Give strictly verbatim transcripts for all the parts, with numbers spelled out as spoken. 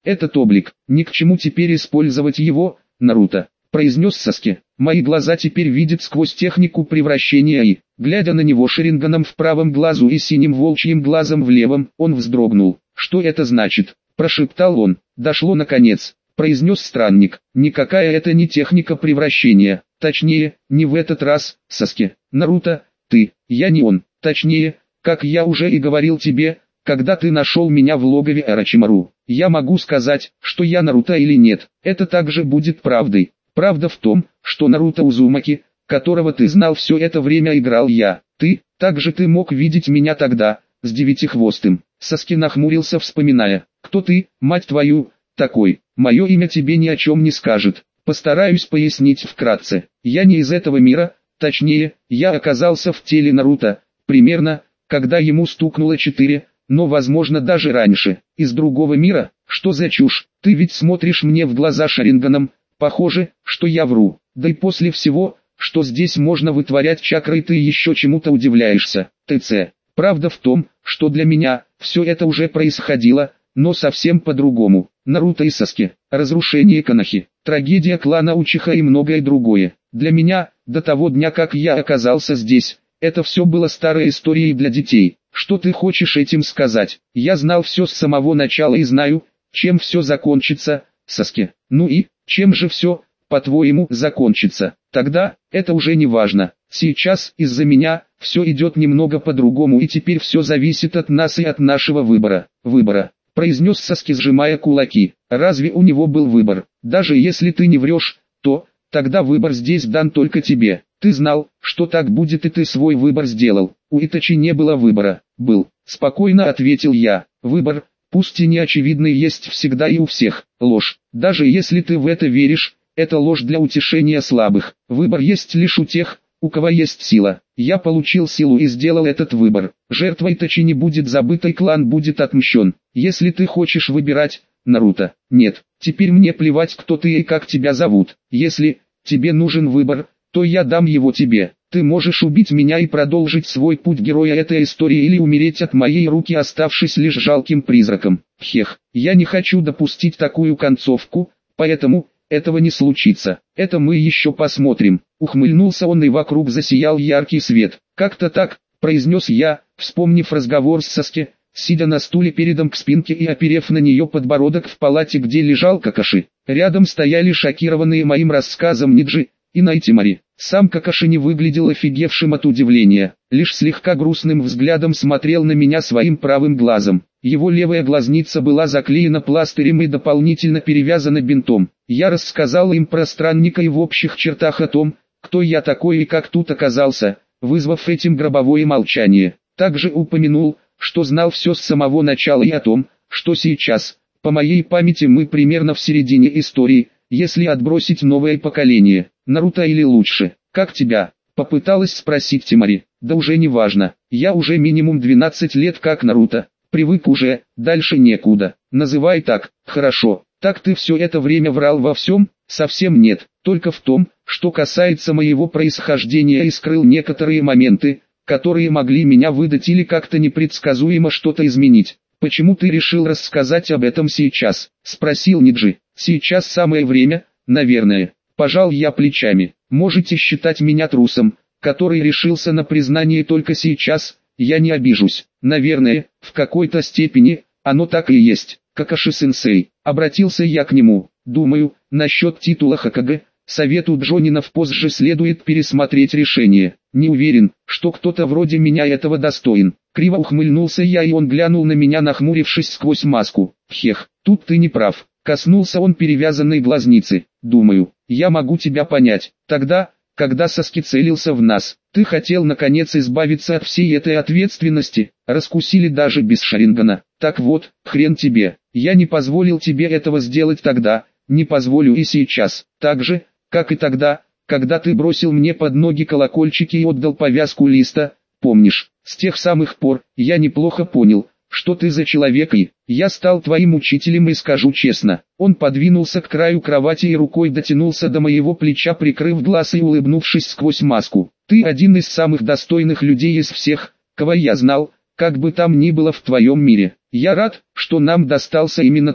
этот облик, ни к чему теперь использовать его, Наруто, произнес Саски. Мои глаза теперь видят сквозь технику превращения и, глядя на него Шаринганом в правом глазу и синим волчьим глазом в левом, он вздрогнул. Что это значит? Прошептал он. Дошло наконец, произнес странник. Никакая это не техника превращения. Точнее, не в этот раз, Саски. Наруто, ты, я не он. Точнее, как я уже и говорил тебе, когда ты нашел меня в логове Орочимару. Я могу сказать, что я Наруто или нет. Это также будет правдой. Правда в том, что Наруто Узумаки, которого ты знал все это время, играл я. Ты, также ты мог видеть меня тогда, с девятихвостым. Саски нахмурился, вспоминая, кто ты, мать твою, такой. Мое имя тебе ни о чем не скажет. Постараюсь пояснить вкратце. Я не из этого мира, точнее, я оказался в теле Наруто, примерно, когда ему стукнуло четыре, но возможно даже раньше. Из другого мира? Что за чушь? Ты ведь смотришь мне в глаза Шаринганом. Похоже, что я вру. Да и после всего, что здесь можно вытворять чакрой, ты еще чему-то удивляешься. ТЦ. Правда в том, что для меня все это уже происходило, но совсем по-другому. Наруто и Саски, разрушение Конохи, трагедия клана Учиха и многое другое. Для меня, до того дня, как я оказался здесь, это все было старой историей для детей. Что ты хочешь этим сказать? Я знал все с самого начала и знаю, чем все закончится, Саски. Ну и, чем же все, по-твоему, закончится? Тогда, это уже не важно. Сейчас, из-за меня, все идет немного по-другому, и теперь все зависит от нас и от нашего выбора. Выбора, произнес Саски, сжимая кулаки. Разве у него был выбор? Даже если ты не врешь, то, тогда выбор здесь дан только тебе. Ты знал, что так будет, и ты свой выбор сделал. У Итачи не было выбора. Был, спокойно ответил я. Выбор, пусть и не очевидный, есть всегда и у всех. Ложь, даже если ты в это веришь, это ложь для утешения слабых. Выбор есть лишь у тех, у кого есть сила. Я получил силу и сделал этот выбор. Жертва Итачи не будет забыта, и клан будет отмщен. Если ты хочешь выбирать, Наруто, нет, теперь мне плевать, кто ты и как тебя зовут. Если тебе нужен выбор, то я дам его тебе. Ты можешь убить меня и продолжить свой путь героя этой истории, или умереть от моей руки, оставшись лишь жалким призраком. Хех, я не хочу допустить такую концовку, поэтому этого не случится. Это мы еще посмотрим. Ухмыльнулся он, и вокруг засиял яркий свет. Как-то так, произнес я, вспомнив разговор с Саски, сидя на стуле передом к спинке и оперев на нее подбородок в палате, где лежал Какаши. Рядом стояли шокированные моим рассказом Ниджи и Найтимари. Сам Какаши не выглядел офигевшим от удивления, лишь слегка грустным взглядом смотрел на меня своим правым глазом. Его левая глазница была заклеена пластырем и дополнительно перевязана бинтом. Я рассказал им про странника и в общих чертах о том, кто я такой и как тут оказался, вызвав этим гробовое молчание. Также упомянул, что знал все с самого начала, и о том, что сейчас, по моей памяти, мы примерно в середине истории, если отбросить новое поколение. Наруто или лучше, как тебя? Попыталась спросить Тимари. Да уже не важно, я уже минимум двенадцать лет как Наруто. Привык уже, дальше некуда. Называй так, хорошо. Так ты все это время врал во всем? Совсем нет, только в том, что касается моего происхождения, и скрыл некоторые моменты, которые могли меня выдать или как-то непредсказуемо что-то изменить. Почему ты решил рассказать об этом сейчас? Спросил Ниджи. Сейчас самое время, наверное. Пожал я плечами. Можете считать меня трусом, который решился на признание только сейчас. Я не обижусь. Наверное, в какой-то степени, оно так и есть. Какаши-сенсей, обратился я к нему. Думаю, насчет титула Хокаге, совету Джонинов позже следует пересмотреть решение. Не уверен, что кто-то вроде меня этого достоин. Криво ухмыльнулся я, и он глянул на меня, нахмурившись сквозь маску. Хех, тут ты не прав. Коснулся он перевязанной глазницы. Думаю, я могу тебя понять. Тогда, когда Саски целился в нас, ты хотел наконец избавиться от всей этой ответственности, раскусили даже без Шарингана. Так вот, хрен тебе, я не позволил тебе этого сделать тогда, не позволю и сейчас. Так же, как и тогда, когда ты бросил мне под ноги колокольчики и отдал повязку листа, помнишь? С тех самых пор, я неплохо понял, что ты за человек, и я стал твоим учителем, и скажу честно. Он подвинулся к краю кровати и рукой дотянулся до моего плеча, прикрыв глаз и улыбнувшись сквозь маску. Ты один из самых достойных людей из всех, кого я знал, как бы там ни было в твоем мире. Я рад, что нам достался именно ты.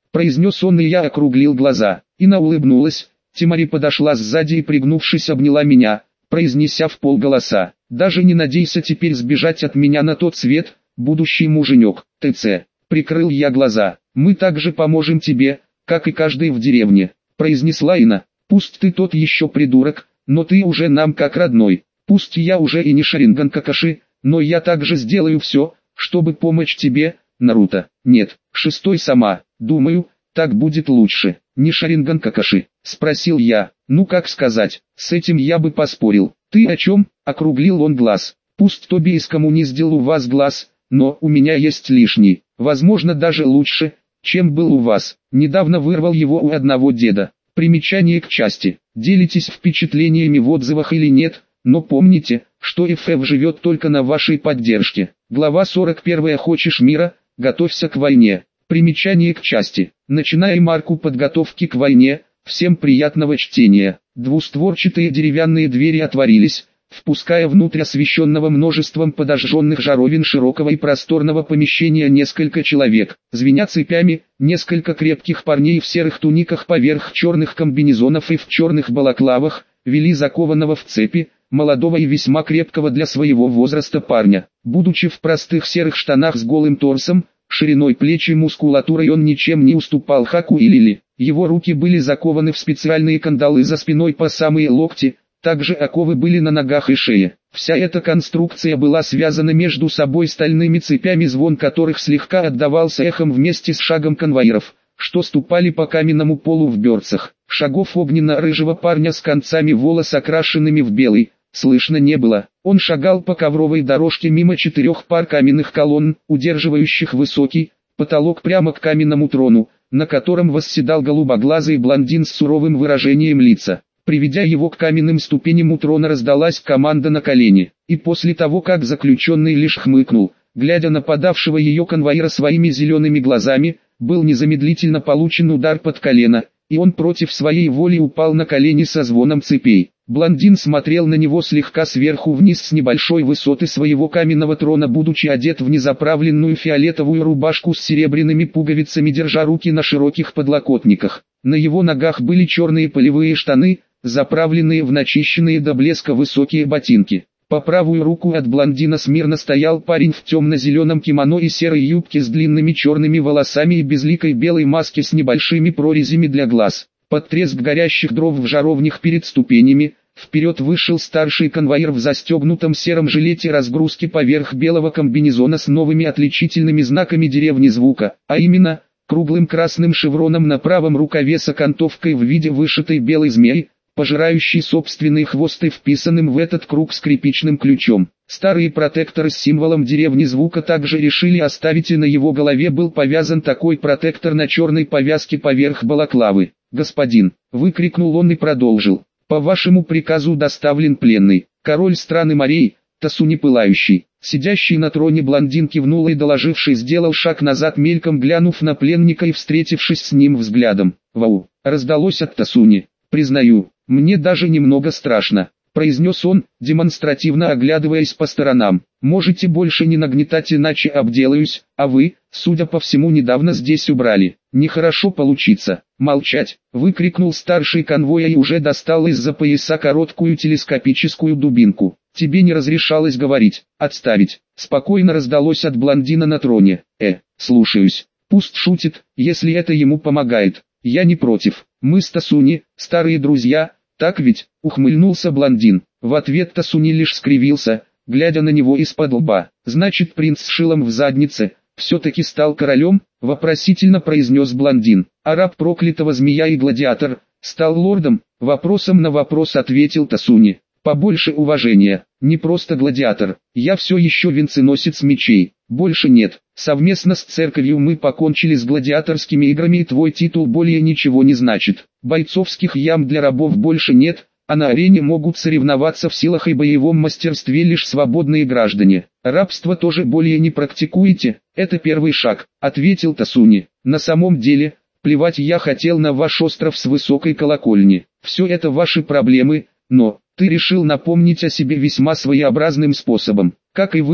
произнес он, и я округлил глаза. Ина улыбнулась. Тимари подошла сзади и, пригнувшись, обняла меня, произнеся в полголоса: «Даже не надейся теперь сбежать от меня на тот свет, будущий муженек, ТЦ». Прикрыл я глаза. «Мы также поможем тебе, как и каждый в деревне», произнесла Ина. «Пусть ты тот еще придурок, но ты уже нам как родной. Пусть я уже и не Шаринган Какаши, но я также сделаю все, чтобы помочь тебе, Наруто». «Нет, шестой сама, думаю, так будет лучше». «Не Шаринган Какаши?» — спросил я. «Ну как сказать, с этим я бы поспорил». «Ты о чем?» — округлил он глаз. «Пусть Тобийскому не сделал у вас глаз, но у меня есть лишний, возможно даже лучше, чем был у вас». Недавно вырвал его у одного деда. Примечание к части. Делитесь впечатлениями в отзывах или нет, но помните, что эф эф живет только на вашей поддержке. Глава сорок один. Хочешь мира? Готовься к войне. Примечание к части. Начинаем арку подготовки к войне. Всем приятного чтения. Двустворчатые деревянные двери отворились, впуская внутрь освещенного множеством подожженных жаровин широкого и просторного помещения несколько человек. Звеня цепями, несколько крепких парней в серых туниках поверх черных комбинезонов и в черных балаклавах, вели закованного в цепи, молодого и весьма крепкого для своего возраста парня. Будучи в простых серых штанах с голым торсом, шириной плеч и мускулатурой он ничем не уступал Хаку и Лили. Его руки были закованы в специальные кандалы за спиной по самые локти, также оковы были на ногах и шее. Вся эта конструкция была связана между собой стальными цепями, звон которых слегка отдавался эхом вместе с шагом конвоиров, что ступали по каменному полу в берцах. Шагов огненно-рыжего парня с концами волос, окрашенными в белый, слышно не было. Он шагал по ковровой дорожке мимо четырех пар каменных колонн, удерживающих высокий потолок, прямо к каменному трону, на котором восседал голубоглазый блондин с суровым выражением лица. Приведя его к каменным ступеням у трона, раздалась команда на колени, и после того, как заключенный лишь хмыкнул, глядя на подавшего ее конвоира своими зелеными глазами, был незамедлительно получен удар под колено, и он против своей воли упал на колени со звоном цепей. Блондин смотрел на него слегка сверху вниз с небольшой высоты своего каменного трона, будучи одет в незаправленную фиолетовую рубашку с серебряными пуговицами, держа руки на широких подлокотниках. На его ногах были черные полевые штаны, заправленные в начищенные до блеска высокие ботинки. По правую руку от блондина смирно стоял парень в темно-зеленом кимоно и серой юбке с длинными черными волосами и безликой белой маске с небольшими прорезями для глаз. Под треск горящих дров в жаровнях перед ступенями, вперед вышел старший конвоир в застегнутом сером жилете разгрузки поверх белого комбинезона с новыми отличительными знаками деревни Звука, а именно, круглым красным шевроном на правом рукаве с окантовкой в виде вышитой белой змеи, пожирающий собственный хвост и вписанным в этот круг скрипичным ключом. Старые протекторы с символом деревни Звука также решили оставить, и на его голове был повязан такой протектор на черной повязке поверх балаклавы. «Господин!» — выкрикнул он и продолжил. «По вашему приказу доставлен пленный, король страны морей, Тасуни Пылающий». Сидящий на троне блондин кивнул и, доложивший, сделал шаг назад, мельком глянув на пленника и встретившись с ним взглядом. «Вау!» — раздалось от Тасуни. «Признаю, мне даже немного страшно», — произнес он, демонстративно оглядываясь по сторонам. «Можете больше не нагнетать, иначе обделаюсь, а вы, судя по всему, недавно здесь убрали. Нехорошо получится». «Молчать!» — выкрикнул старший конвоя и уже достал из-за пояса короткую телескопическую дубинку. «Тебе не разрешалось говорить. Отставить!» — спокойно раздалось от блондина на троне. «Э, слушаюсь. Пусть шутит, если это ему помогает. Я не против. Мы с Тасуни, старые друзья, так ведь?» — ухмыльнулся блондин. В ответ Тасуни лишь скривился, глядя на него из-под лба. «Значит, принц с шилом в заднице все-таки стал королем?» — вопросительно произнес блондин. «А раб проклятого змея и гладиатор стал лордом?» — вопросом на вопрос ответил Тасуни. «Побольше уважения. Не просто гладиатор. Я все еще венценосец мечей. Больше нет. Совместно с церковью мы покончили с гладиаторскими играми, и твой титул более ничего не значит. Бойцовских ям для рабов больше нет, а на арене могут соревноваться в силах и боевом мастерстве лишь свободные граждане. Рабство тоже более не практикуете?» «Это первый шаг», — ответил Тасуни. «На самом деле, плевать я хотел на ваш остров с высокой колокольни. Все это ваши проблемы, но ты решил напомнить о себе весьма своеобразным способом. Как и вы,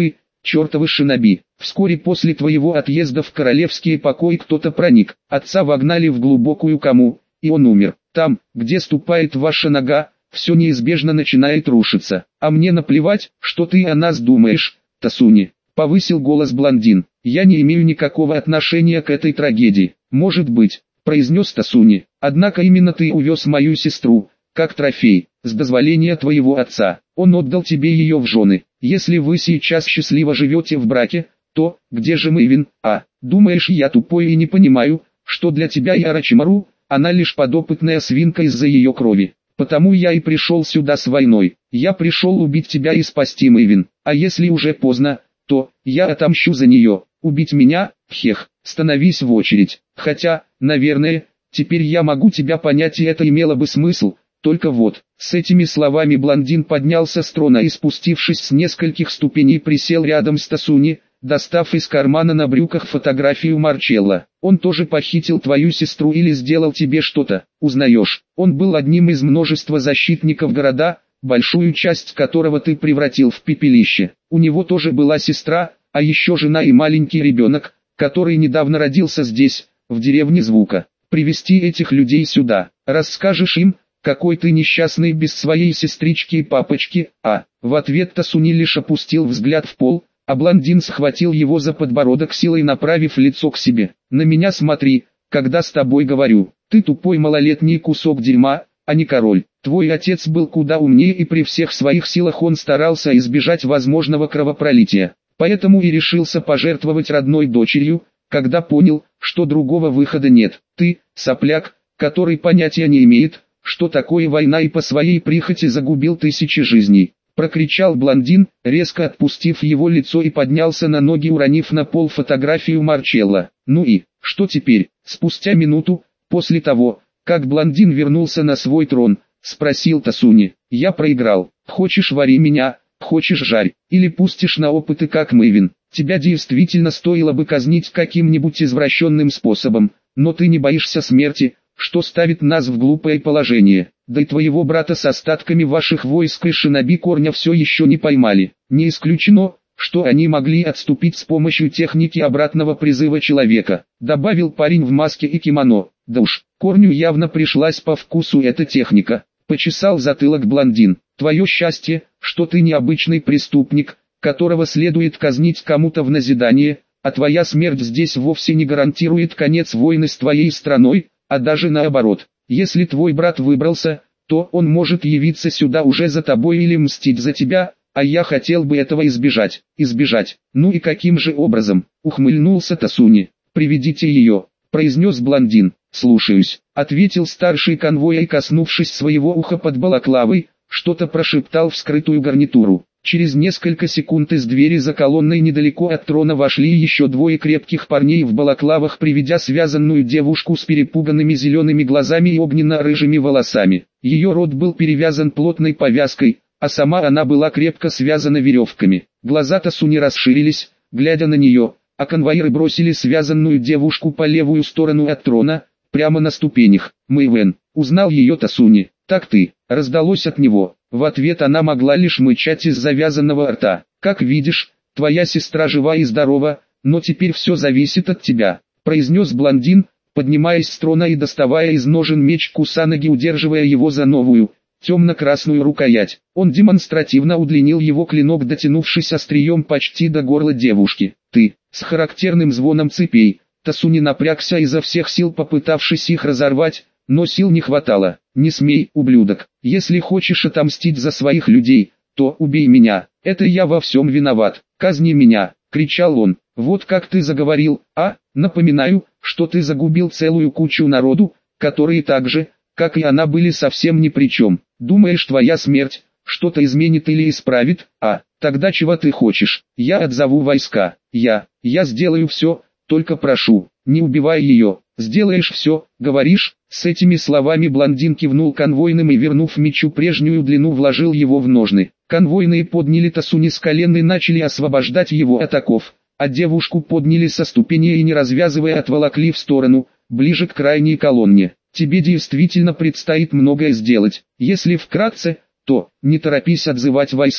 чертовы шиноби. Вскоре после твоего отъезда в королевские покои кто-то проник, отца вогнали в глубокую кому, и он умер. Там, где ступает ваша нога, все неизбежно начинает рушиться. А мне наплевать, что ты о нас думаешь, Тасуни. Повысил голос блондин. Я не имею никакого отношения к этой трагедии. Может быть, произнес Тасуни. Однако именно ты увез мою сестру, как трофей, с дозволения твоего отца. Он отдал тебе ее в жены. Если вы сейчас счастливо живете в браке, то, где же Мэйвин? А, думаешь, я тупой и не понимаю, что для тебя и Орочимару, она лишь подопытная свинка из-за ее крови. Потому я и пришел сюда с войной. Я пришел убить тебя и спасти Мэйвин. А если уже поздно, то, я отомщу за нее. Убить меня? Хех, становись в очередь. Хотя, наверное, теперь я могу тебя понять, и это имело бы смысл. Только вот, с этими словами блондин поднялся с трона и, спустившись с нескольких ступеней, присел рядом с Тасуни, достав из кармана на брюках фотографию Марчелло. Он тоже похитил твою сестру или сделал тебе что-то, узнаешь. Он был одним из множества защитников города, большую часть которого ты превратил в пепелище. У него тоже была сестра, а еще жена и маленький ребенок, который недавно родился здесь, в деревне Звука. Привести этих людей сюда, расскажешь им, какой ты несчастный без своей сестрички и папочки, а, в ответ Тасуни лишь опустил взгляд в пол, а блондин схватил его за подбородок силой, направив лицо к себе. На меня смотри, когда с тобой говорю, ты тупой малолетний кусок дерьма, а не король. Твой отец был куда умнее, и при всех своих силах он старался избежать возможного кровопролития. Поэтому и решился пожертвовать родной дочерью, когда понял, что другого выхода нет. Ты, сопляк, который понятия не имеет, что такое война, и по своей прихоти загубил тысячи жизней. Прокричал блондин, резко отпустив его лицо, и поднялся на ноги, уронив на пол фотографию Марчелло. Ну и, что теперь? Спустя минуту, после того, как блондин вернулся на свой трон, спросил Тасуни. Я проиграл. Хочешь, вари меня, хочешь, жарь, или пустишь на опыты, как Мэйвин. Тебя действительно стоило бы казнить каким-нибудь извращенным способом, но ты не боишься смерти, что ставит нас в глупое положение. Да и твоего брата с остатками ваших войск и шиноби корня все еще не поймали. Не исключено, что они могли отступить с помощью техники обратного призыва человека, добавил парень в маске и кимоно. Да уж, корню явно пришлась по вкусу эта техника. Почесал затылок блондин. Твое счастье, что ты необычный преступник, которого следует казнить кому-то в назидание, а твоя смерть здесь вовсе не гарантирует конец войны с твоей страной, а даже наоборот. Если твой брат выбрался, то он может явиться сюда уже за тобой или мстить за тебя, а я хотел бы этого избежать. Избежать? Ну и каким же образом? Ухмыльнулся Тасуни. Приведите ее, произнес блондин. Слушаюсь, ответил старший конвоя и, коснувшись своего уха под балаклавой, что-то прошептал в скрытую гарнитуру. Через несколько секунд из двери за колонной недалеко от трона вошли еще двое крепких парней в балаклавах, приведя связанную девушку с перепуганными зелеными глазами и огненно-рыжими волосами. Ее рот был перевязан плотной повязкой, а сама она была крепко связана веревками. Глаза Тасуни расширились, глядя на нее, а конвоиры бросили связанную девушку по левую сторону от трона, прямо на ступенях. Мэйвен, узнал ее Тасуни. Так ты, раздалось от него. В ответ она могла лишь мычать из завязанного рта. Как видишь, твоя сестра жива и здорова, но теперь все зависит от тебя, произнес блондин, поднимаясь с трона и доставая из ножен меч Кусанаги, удерживая его за новую, темно-красную рукоять. Он демонстративно удлинил его клинок, дотянувшись острием почти до горла девушки. Ты, с характерным звоном цепей. Тасуни напрягся изо всех сил, попытавшись их разорвать, но сил не хватало. Не смей, ублюдок, если хочешь отомстить за своих людей, то убей меня, это я во всем виноват, казни меня, кричал он. Вот как ты заговорил, а, напоминаю, что ты загубил целую кучу народу, которые так же, как и она, были совсем ни при чем. Думаешь, твоя смерть что-то изменит или исправит? А, тогда чего ты хочешь? Я отзову войска, я, я сделаю все, только прошу, не убивай ее. Сделаешь все, говоришь? С этими словами блондин кивнул конвойным и, вернув мечу прежнюю длину, вложил его в ножны. Конвойные подняли Тасуни с колен и начали освобождать его от оков, а девушку подняли со ступени и, не развязывая, отволокли в сторону, ближе к крайней колонне. Тебе действительно предстоит многое сделать. Если вкратце, то не торопись отзывать войска.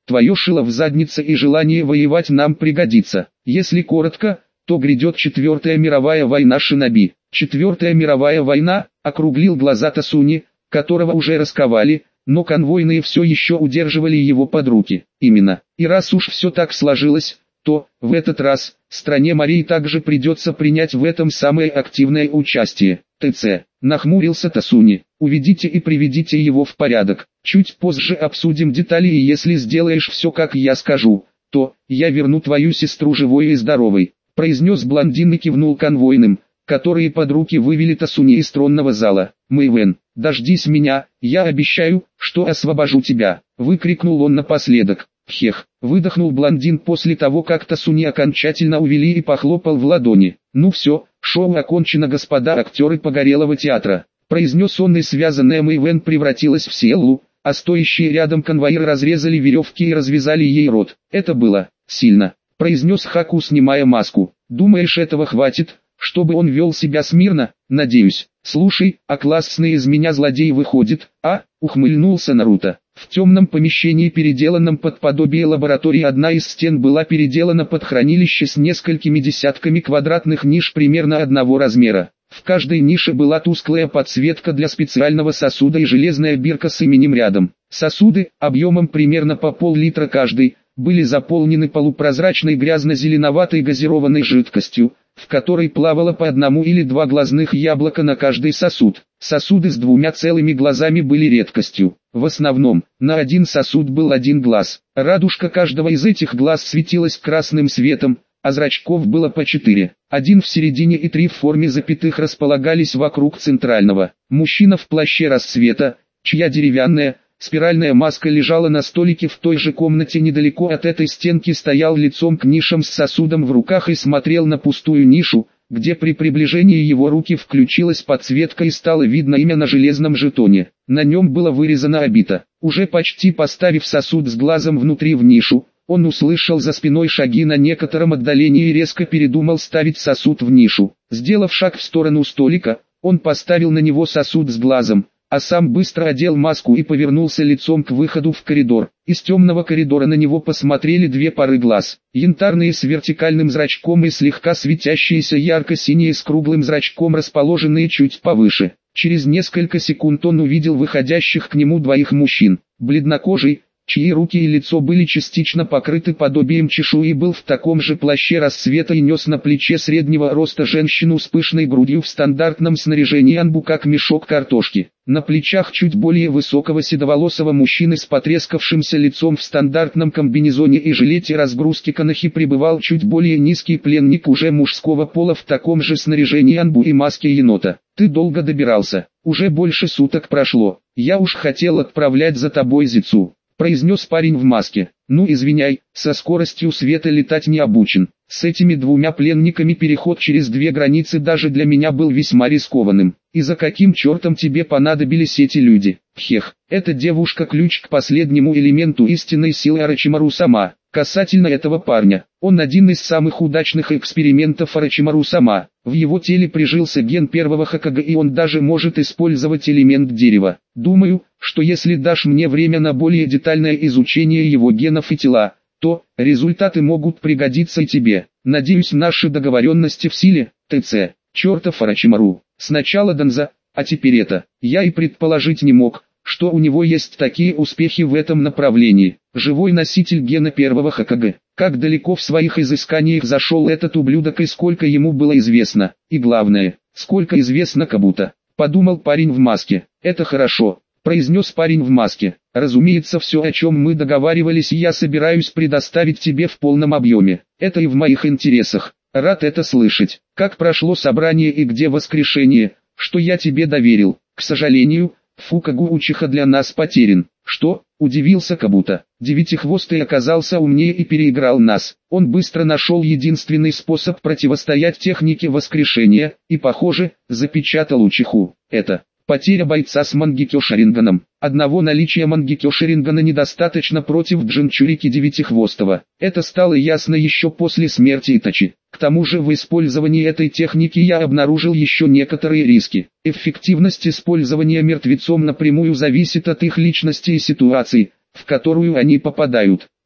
твое шило в заднице и желание воевать нам пригодится. Если коротко, то грядет четвертая мировая война шиноби. Четвертая мировая война, округлил глаза Тасуни, которого уже расковали, но конвойные все еще удерживали его под руки. Именно. И раз уж все так сложилось, то, в этот раз, стране морей также придется принять в этом самое активное участие. ТЦ. Нахмурился Тасуни. Уведите и приведите его в порядок. Чуть позже обсудим детали, и если сделаешь все как я скажу, то, я верну твою сестру живой и здоровой. Произнес блондин и кивнул конвойным, которые под руки вывели Тасуни из тронного зала. Мэйвен, дождись меня, я обещаю, что освобожу тебя. Выкрикнул он напоследок. Хех, выдохнул блондин после того, как Тасуни окончательно увели и похлопал в ладони. Ну все, шоу окончено, господа актеры Погорелого театра. Произнес он, и связанная Мэйвен превратилась в Селлу, а стоящие рядом конвоиры разрезали веревки и развязали ей рот. Это было сильно, произнес Хаку, снимая маску. Думаешь, этого хватит, чтобы он вел себя смирно? Надеюсь. Слушай, а классный из меня злодей выходит, а? Ухмыльнулся Наруто. В темном помещении, переделанном под подобие лаборатории, одна из стен была переделана под хранилище с несколькими десятками квадратных ниш примерно одного размера. В каждой нише была тусклая подсветка для специального сосуда и железная бирка с именем рядом. Сосуды, объемом примерно по пол-литра каждый, были заполнены полупрозрачной грязно-зеленоватой газированной жидкостью, в которой плавало по одному или два глазных яблока на каждый сосуд. Сосуды с двумя целыми глазами были редкостью. В основном, на один сосуд был один глаз. Радужка каждого из этих глаз светилась красным светом, а зрачков было по четыре. Один в середине и три в форме запятых располагались вокруг центрального. Мужчина в плаще расцвета, чья деревянная, спиральная маска лежала на столике в той же комнате недалеко от этой стенки, стоял лицом к нишам с сосудом в руках и смотрел на пустую нишу, где при приближении его руки включилась подсветка и стало видно имя на железном жетоне. На нем было вырезано Обита. Уже почти поставив сосуд с глазом внутри в нишу, он услышал за спиной шаги на некотором отдалении и резко передумал ставить сосуд в нишу. Сделав шаг в сторону столика, он поставил на него сосуд с глазом, а сам быстро одел маску и повернулся лицом к выходу в коридор. Из темного коридора на него посмотрели две пары глаз, янтарные с вертикальным зрачком и слегка светящиеся ярко-синие с круглым зрачком, расположенные чуть повыше. Через несколько секунд он увидел выходящих к нему двоих мужчин, бледнокожий, чьи руки и лицо были частично покрыты подобием чешуи, был в таком же плаще расцвета и нес на плече среднего роста женщину с пышной грудью в стандартном снаряжении анбу, как мешок картошки. На плечах чуть более высокого седоволосого мужчины с потрескавшимся лицом в стандартном комбинезоне и жилете разгрузки канахи пребывал чуть более низкий пленник уже мужского пола в таком же снаряжении анбу и маске енота. «Ты долго добирался, уже больше суток прошло, я уж хотел отправлять за тобой Зицу», произнес парень в маске. «Ну извиняй, со скоростью света летать не обучен. С этими двумя пленниками переход через две границы даже для меня был весьма рискованным. И за каким чертом тебе понадобились эти люди?» «Хех, эта девушка ключ к последнему элементу истинной силы Орочимару сама. Касательно этого парня, он один из самых удачных экспериментов Орочимару сама. В его теле прижился ген первого Хокаге, и он даже может использовать элемент дерева. Думаю, что если дашь мне время на более детальное изучение его генов и тела, то результаты могут пригодиться и тебе. Надеюсь, наши договоренности в силе, ТЦ. Чертов Орочимару. Сначала Данза, а теперь это. Я и предположить не мог, что у него есть такие успехи в этом направлении. Живой носитель гена первого Хокаге. Как далеко в своих изысканиях зашел этот ублюдок и сколько ему было известно. И главное, сколько известно Кабуто. Подумал парень в маске. «Это хорошо», произнес парень в маске. «Разумеется, все, о чем мы договаривались, я собираюсь предоставить тебе в полном объеме. Это и в моих интересах. Рад это слышать. Как прошло собрание и где воскрешение, что я тебе доверил? К сожалению, Фукагу Учиха для нас потерян». «Что?» – удивился Кабуто. «Девятихвостый оказался умнее и переиграл нас. Он быстро нашел единственный способ противостоять технике воскрешения, и, похоже, запечатал Учиху. Это потеря бойца с Мангекё Шаринганом. Одного наличия Мангекё Шарингана недостаточно против Джинчурики Девятихвостого. Это стало ясно еще после смерти Итачи. К тому же в использовании этой техники я обнаружил еще некоторые риски. Эффективность использования мертвецом напрямую зависит от их личности и ситуации, в которую они попадают.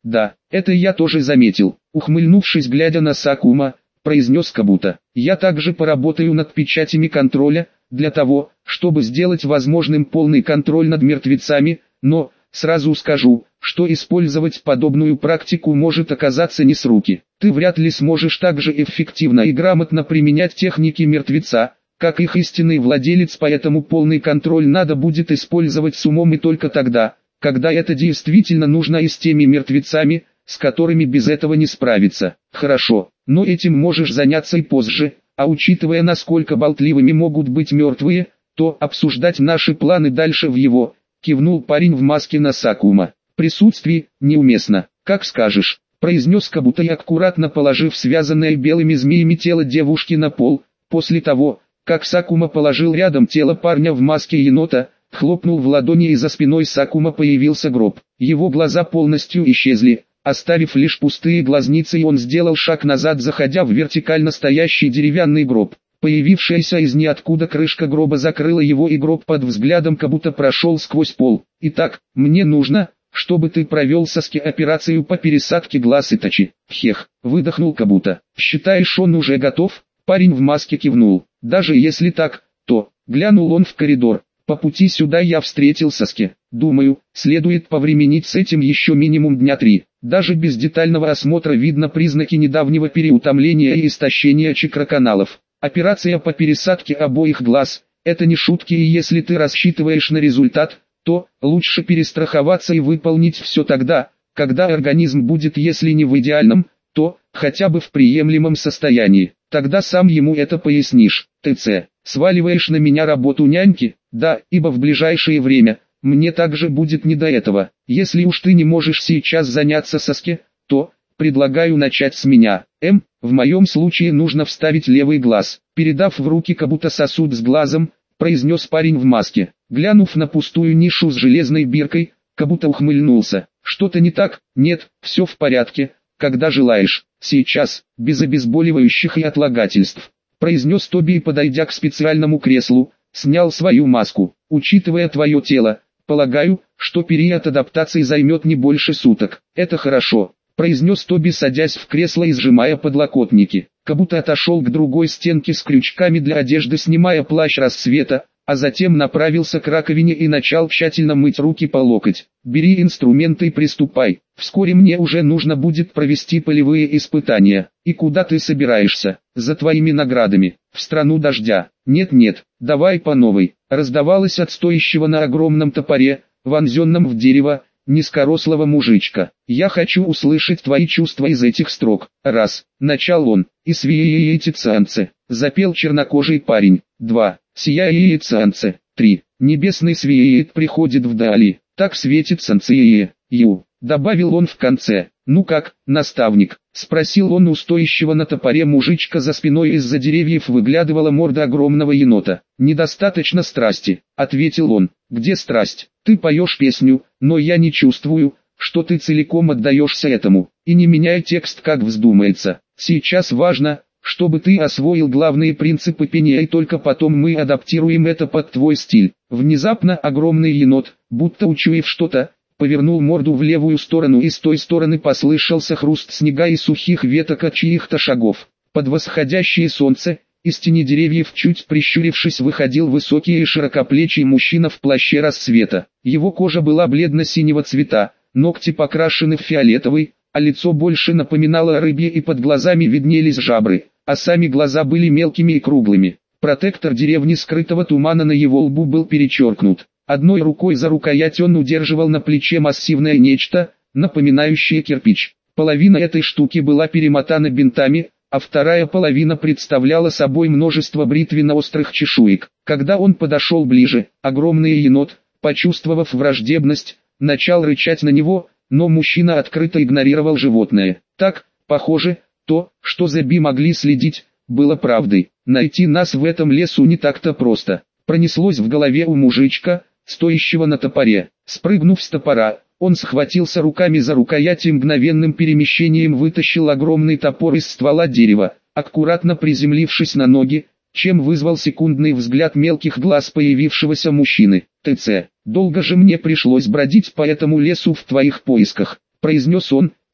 Да, это я тоже заметил. Ухмыльнувшись, глядя на Сакума, произнес Кабуто. Я также поработаю над печатями контроля, для того, чтобы сделать возможным полный контроль над мертвецами, но, сразу скажу, что использовать подобную практику может оказаться не с руки. Ты вряд ли сможешь так же эффективно и грамотно применять техники мертвеца, как их истинный владелец, поэтому полный контроль надо будет использовать с умом и только тогда, когда это действительно нужно и с теми мертвецами, с которыми без этого не справиться. Хорошо, но этим можешь заняться и позже, а учитывая, насколько болтливыми могут быть мертвые, то обсуждать наши планы дальше в его, кивнул парень в маске на Сакума, присутствии, неуместно. Как скажешь, произнес Кабуто и аккуратно положив связанное белыми змеями тело девушки на пол, после того, как Сакума положил рядом тело парня в маске енота, хлопнул в ладони и за спиной Сакума появился гроб. Его глаза полностью исчезли, оставив лишь пустые глазницы, и он сделал шаг назад, заходя в вертикально стоящий деревянный гроб. Появившаяся из ниоткуда крышка гроба закрыла его, и гроб под взглядом Кабуто прошел сквозь пол. «Итак, мне нужно, чтобы ты провел Саске операцию по пересадке глаз Итачи». «Хех», выдохнул Кабуто. «Считаешь, он уже готов?» Парень в маске кивнул. «Даже если так, то...» Глянул он в коридор. «По пути сюда я встретил Саске. Думаю, следует повременить с этим еще минимум дня три. Даже без детального осмотра видно признаки недавнего переутомления и истощения чакроканалов. Операция по пересадке обоих глаз – это не шутки, и если ты рассчитываешь на результат, то лучше перестраховаться и выполнить все тогда, когда организм будет, если не в идеальном, то хотя бы в приемлемом состоянии. Тогда сам ему это пояснишь. ТЦ, сваливаешь на меня работу няньки? Да, ибо в ближайшее время мне также будет не до этого. Если уж ты не можешь сейчас заняться Саске, то предлагаю начать с меня. М, в моем случае нужно вставить левый глаз. Передав в руки Кабуто сосуд с глазом, произнес парень в маске. Глянув на пустую нишу с железной биркой, Кабуто ухмыльнулся. Что-то не так? Нет, все в порядке. Когда желаешь. Сейчас, без обезболивающих и отлагательств. Произнес Тоби и, подойдя к специальному креслу, снял свою маску. Учитывая твое тело, полагаю, что период адаптации займет не больше суток. Это хорошо, произнес Тоби, садясь в кресло и сжимая подлокотники. Кабуто отошел к другой стенке с крючками для одежды, снимая плащ рассвета, а затем направился к раковине и начал тщательно мыть руки по локоть. «Бери инструменты и приступай. Вскоре мне уже нужно будет провести полевые испытания. И куда ты собираешься? За твоими наградами. В страну дождя. Нет-нет, давай по новой». Раздавалось от стоящего на огромном топоре, вонзенном в дерево, низкорослого мужичка. «Я хочу услышать твои чувства из этих строк». Раз. Начал он. «И свиеете цанцы», запел чернокожий парень. Два. «Сияет солнце». Три. «Небесный свиеет приходит вдали, так светит солнце». Ю. Добавил он в конце. «Ну как, наставник?» Спросил он у стоящего на топоре мужичка. За спиной из-за деревьев выглядывала морда огромного енота. «Недостаточно страсти», ответил он. «Где страсть? Ты поешь песню, но я не чувствую, что ты целиком отдаешься этому. И не меняй текст, как вздумается. Сейчас важно, чтобы ты освоил главные принципы пения, и только потом мы адаптируем это под твой стиль». Внезапно огромный енот, будто учуяв что-то, повернул морду в левую сторону, и с той стороны послышался хруст снега и сухих веток от чьих-то шагов. Под восходящее солнце, из тени деревьев, чуть прищурившись, выходил высокий и широкоплечий мужчина в плаще рассвета. Его кожа была бледно-синего цвета, ногти покрашены в фиолетовый, а лицо больше напоминало рыбье, и под глазами виднелись жабры, а сами глаза были мелкими и круглыми. Протектор деревни скрытого тумана на его лбу был перечеркнут. Одной рукой за рукоять он удерживал на плече массивное нечто, напоминающее кирпич. Половина этой штуки была перемотана бинтами, а вторая половина представляла собой множество бритвенно-острых чешуек. Когда он подошел ближе, огромный енот, почувствовав враждебность, начал рычать на него, но мужчина открыто игнорировал животное. Так, похоже, то, что Зэби могли следить, было правдой. Найти нас в этом лесу не так-то просто. Пронеслось в голове у мужичка, стоящего на топоре. Спрыгнув с топора, он схватился руками за рукоять и мгновенным перемещением вытащил огромный топор из ствола дерева, аккуратно приземлившись на ноги, чем вызвал секундный взгляд мелких глаз появившегося мужчины. «ТЦ, долго же мне пришлось бродить по этому лесу в твоих поисках», произнес он,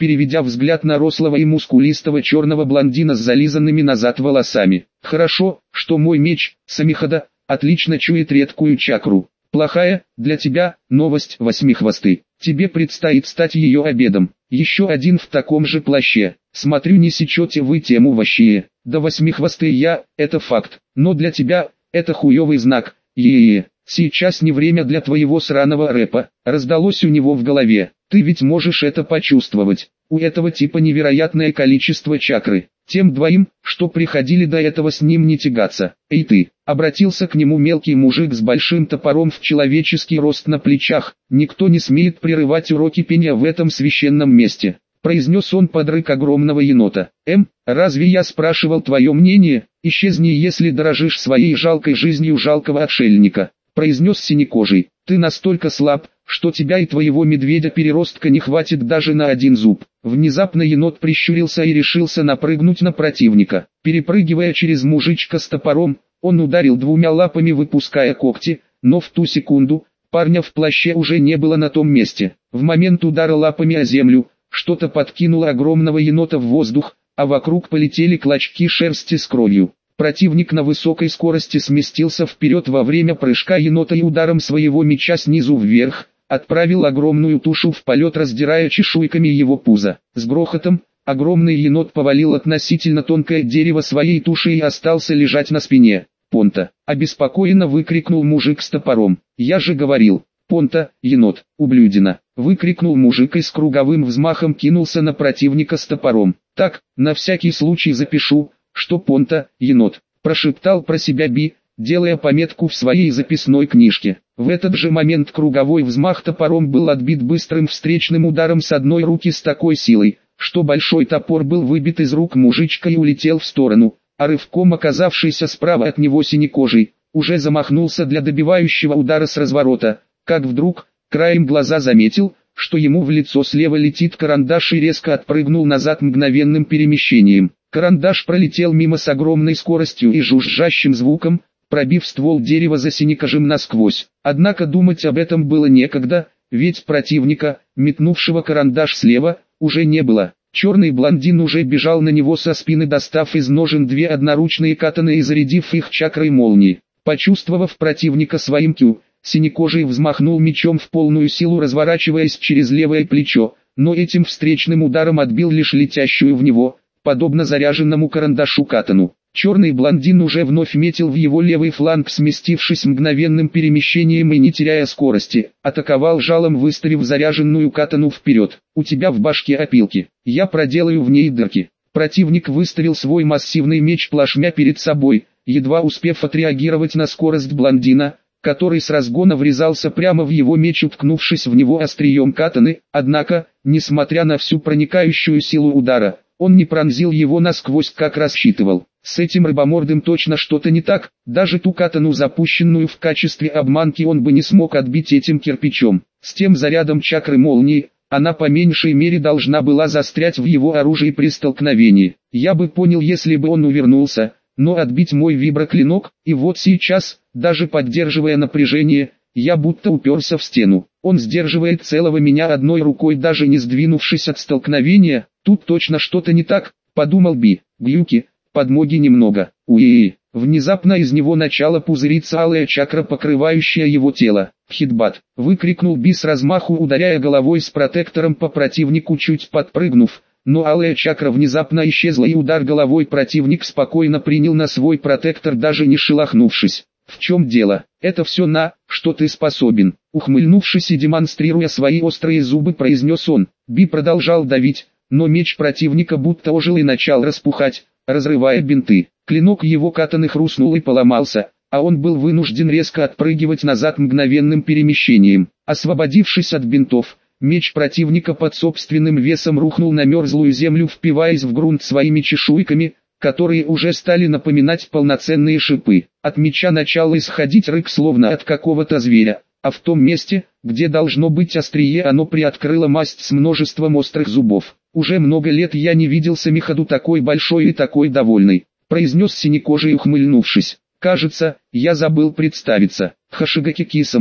переведя взгляд на рослого и мускулистого черного блондина с зализанными назад волосами. «Хорошо, что мой меч, Самихода, отлично чует редкую чакру. Плохая, для тебя, новость, Восьмихвостый. Тебе предстоит стать ее обедом. Еще один в таком же плаще. Смотрю, не сечете вы тему вообще. Да Восьмихвостый я, это факт. Но для тебя, это хуевый знак. Е-е-е. Сейчас не время для твоего сраного рэпа. Раздалось у него в голове. Ты ведь можешь это почувствовать. У этого типа невероятное количество чакры. Тем двоим, что приходили до этого, с ним не тягаться. Эй ты, обратился к нему мелкий мужик с большим топором в человеческий рост на плечах. Никто не смеет прерывать уроки пения в этом священном месте, произнес он под рык огромного енота. Эм, разве я спрашивал твое мнение? Исчезни, если дорожишь своей жалкой жизнью жалкого отшельника, произнес синекожий. Ты настолько слаб, что тебя и твоего медведя-переростка не хватит даже на один зуб. Внезапно енот прищурился и решился напрыгнуть на противника. Перепрыгивая через мужичка с топором, он ударил двумя лапами, выпуская когти, но в ту секунду, парня в плаще уже не было на том месте. В момент удара лапами о землю, что-то подкинуло огромного енота в воздух, а вокруг полетели клочки шерсти с кровью. Противник на высокой скорости сместился вперед во время прыжка енота и ударом своего меча снизу вверх отправил огромную тушу в полет, раздирая чешуйками его пузо. С грохотом огромный енот повалил относительно тонкое дерево своей тушей и остался лежать на спине. «Понта!» — обеспокоенно выкрикнул мужик с топором. «Я же говорил, Понта, енот, ублюдина!» — выкрикнул мужик и с круговым взмахом кинулся на противника с топором. «Так, на всякий случай запишу, что Понта, енот», — прошептал про себя Би, делая пометку в своей записной книжке. В этот же момент круговой взмах топором был отбит быстрым встречным ударом с одной руки с такой силой, что большой топор был выбит из рук мужичка и улетел в сторону, а рывком оказавшийся справа от него синекожий, уже замахнулся для добивающего удара с разворота, как вдруг, краем глаза заметил, что ему в лицо слева летит карандаш и резко отпрыгнул назад мгновенным перемещением. Карандаш пролетел мимо с огромной скоростью и жужжащим звуком, пробив ствол дерева за синекожим насквозь. Однако думать об этом было некогда, ведь противника, метнувшего карандаш слева, уже не было. Черный блондин уже бежал на него со спины, достав из ножен две одноручные катаны и зарядив их чакрой молнии. Почувствовав противника своим кю, синекожий взмахнул мечом в полную силу, разворачиваясь через левое плечо, но этим встречным ударом отбил лишь летящую в него, подобно заряженному карандашу, катану. Черный блондин уже вновь метил в его левый фланг, сместившись мгновенным перемещением и не теряя скорости, атаковал жалом, выставив заряженную катану вперед. «У тебя в башке опилки, я проделаю в ней дырки». Противник выставил свой массивный меч плашмя перед собой, едва успев отреагировать на скорость блондина, который с разгона врезался прямо в его меч, уткнувшись в него острием катаны. Однако, несмотря на всю проникающую силу удара, он не пронзил его насквозь, как рассчитывал. С этим рыбомордым точно что-то не так, даже ту катану, запущенную в качестве обманки, он бы не смог отбить этим кирпичом. С тем зарядом чакры молнии, она по меньшей мере должна была застрять в его оружии при столкновении. Я бы понял, если бы он увернулся, но отбить мой виброклинок, и вот сейчас, даже поддерживая напряжение, я будто уперся в стену. Он сдерживает целого меня одной рукой, даже не сдвинувшись от столкновения. Тут точно что-то не так, подумал Би. Глюки, подмоги немного. Уи. Внезапно из него начала пузыриться алая чакра, покрывающая его тело. «Хитбат!» — выкрикнул Би с размаху, ударяя головой с протектором по противнику, чуть подпрыгнув. Но алая чакра внезапно исчезла, и удар головой противник спокойно принял на свой протектор, даже не шелохнувшись. «В чем дело? Это все на, что ты способен?» Ухмыльнувшись и демонстрируя свои острые зубы, произнес он. Би продолжал давить, но меч противника будто ожил и начал распухать, разрывая бинты. Клинок его катаны хрустнул и поломался, а он был вынужден резко отпрыгивать назад мгновенным перемещением. Освободившись от бинтов, меч противника под собственным весом рухнул на мерзлую землю, впиваясь в грунт своими чешуйками, которые уже стали напоминать полноценные шипы. От меча начал исходить рык, словно от какого-то зверя, а в том месте, где должно быть острие, оно приоткрыло масть с множеством острых зубов. «Уже много лет я не видел Самиходу такой большой и такой довольный», — произнес синекожий, ухмыльнувшись. «Кажется, я забыл представиться. Хашигаки Кисаме,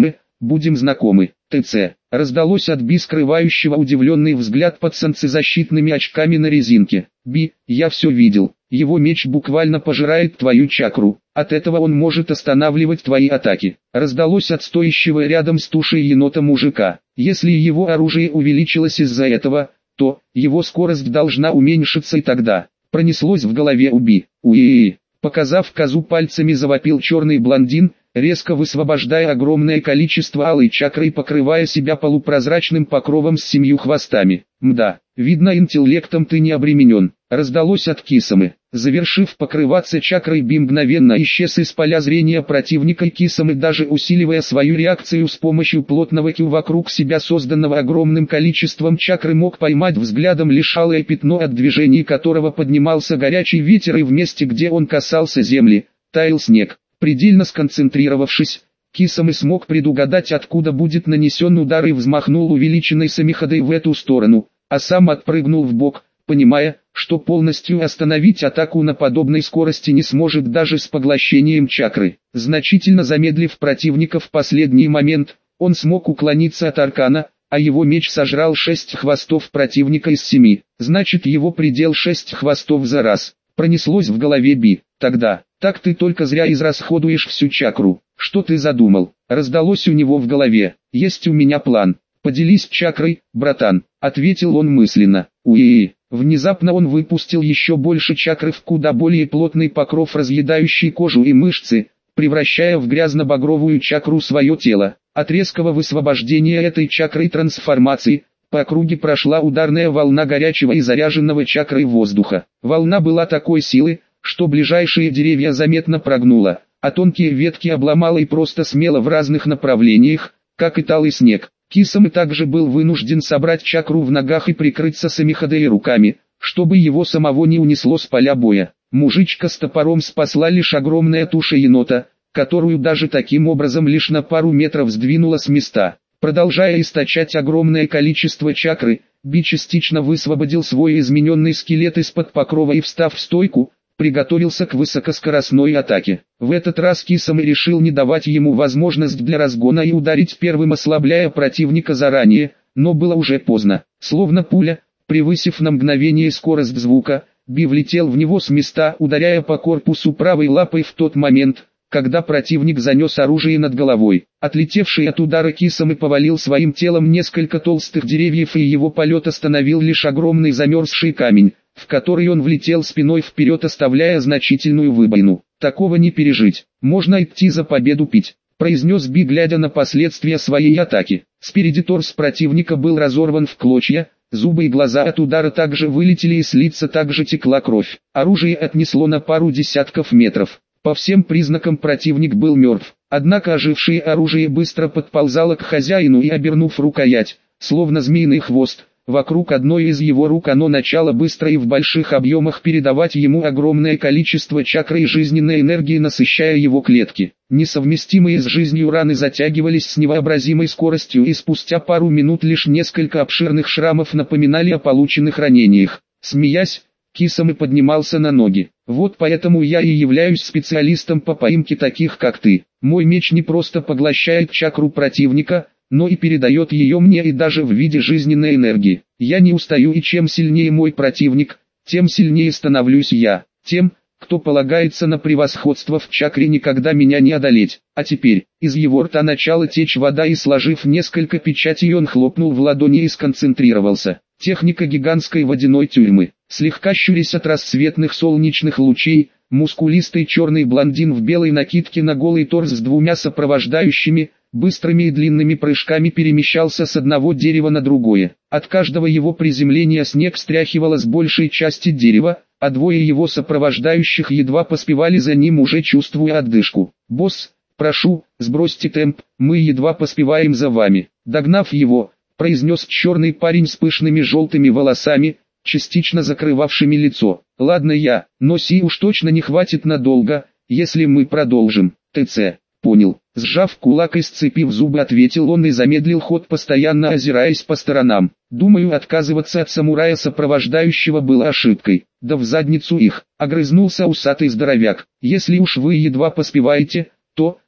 будем знакомы. ТЦ. Раздалось от Би, скрывающего удивленный взгляд под солнцезащитными очками на резинке. Би, я все видел. Его меч буквально пожирает твою чакру. От этого он может останавливать твои атаки. Раздалось от стоящего рядом с тушей енота мужика. Если его оружие увеличилось из-за этого, то его скорость должна уменьшиться и тогда. Пронеслось в голове у Би. Уи-и-и. Показав козу пальцами, завопил черный блондин, резко высвобождая огромное количество алой чакры и покрывая себя полупрозрачным покровом с семью хвостами. Мда, видно, интеллектом ты не обременен. Раздалось от Кисамы. Завершив покрываться чакрой, Би мгновенно исчез из поля зрения противника, и Кисамы, даже усиливая свою реакцию с помощью плотного кю вокруг себя, созданного огромным количеством чакры, мог поймать взглядом лишь алое пятно, от движений которого поднимался горячий ветер, и в месте, где он касался земли, таял снег. Предельно сконцентрировавшись, Кисамы смог предугадать, откуда будет нанесен удар, и взмахнул увеличенной самиходой в эту сторону, а сам отпрыгнул вбок, понимая, что полностью остановить атаку на подобной скорости не сможет даже с поглощением чакры. Значительно замедлив противника в последний момент, он смог уклониться от аркана, а его меч сожрал шесть хвостов противника из семи. Значит, его предел шесть хвостов за раз. Пронеслось в голове Би. Тогда, так ты только зря израсходуешь всю чакру. Что ты задумал? Раздалось у него в голове. Есть у меня план. Поделись чакрой, братан, ответил он мысленно. Уи. Внезапно он выпустил еще больше чакры в куда более плотный покров, разъедающий кожу и мышцы, превращая в грязно-багровую чакру свое тело. От резкого высвобождения этой чакры и трансформации, по округе прошла ударная волна горячего и заряженного чакрой воздуха. Волна была такой силы, что ближайшие деревья заметно прогнула, а тонкие ветки обломала и просто смело в разных направлениях, как и талый снег. Кисамы также был вынужден собрать чакру в ногах и прикрыться самиходой руками, чтобы его самого не унесло с поля боя. Мужичка с топором спасла лишь огромная туша енота, которую даже таким образом лишь на пару метров сдвинула с места. Продолжая источать огромное количество чакры, Би частично высвободил свой измененный скелет из-под покрова и, встав в стойку, приготовился к высокоскоростной атаке. В этот раз Кисамы решил не давать ему возможность для разгона и ударить первым, ослабляя противника заранее, но было уже поздно. Словно пуля, превысив на мгновение скорость звука, Би влетел в него с места, ударяя по корпусу правой лапой в тот момент, когда противник занес оружие над головой. Отлетевший от удара Кисамы повалил своим телом несколько толстых деревьев, и его полет остановил лишь огромный замерзший камень, в который он влетел спиной вперед, оставляя значительную выбоину. Такого не пережить. Можно идти за победу пить, произнес Би, глядя на последствия своей атаки. Спереди торс противника был разорван в клочья, зубы и глаза от удара также вылетели, и с лица также текла кровь. Оружие отнесло на пару десятков метров. По всем признакам противник был мертв, однако ожившее оружие быстро подползало к хозяину и, обернув рукоять, словно змеиный хвост, вокруг одной из его рук оно начало быстро и в больших объемах передавать ему огромное количество чакры и жизненной энергии, насыщая его клетки. Несовместимые с жизнью раны затягивались с невообразимой скоростью, и спустя пару минут лишь несколько обширных шрамов напоминали о полученных ранениях. Смеясь, Кисамы поднимался на ноги. Вот поэтому я и являюсь специалистом по поимке таких, как ты. Мой меч не просто поглощает чакру противника, но и передает ее мне, и даже в виде жизненной энергии. Я не устаю, и чем сильнее мой противник, тем сильнее становлюсь я. Тем, кто полагается на превосходство в чакре, никогда меня не одолеть. А теперь, из его рта начала течь вода, и сложив несколько печатей, он хлопнул в ладони и сконцентрировался. Техника гигантской водяной тюрьмы. Слегка щурясь от рассветных солнечных лучей, мускулистый черный блондин в белой накидке на голый торс с двумя сопровождающими, быстрыми и длинными прыжками перемещался с одного дерева на другое. От каждого его приземления снег стряхивало с большей части дерева, а двое его сопровождающих едва поспевали за ним, уже чувствуя отдышку. «Босс, прошу, сбросьте темп, мы едва поспеваем за вами». Догнав его, произнес черный парень с пышными желтыми волосами, частично закрывавшими лицо. «Ладно я, но си уж точно не хватит надолго, если мы продолжим». «ТЦ, понял». Сжав кулак и сцепив зубы, ответил он и замедлил ход, постоянно озираясь по сторонам. «Думаю, отказываться от самурая сопровождающего было ошибкой». «Да в задницу их», — огрызнулся усатый здоровяк. «Если уж вы едва поспеваете, то,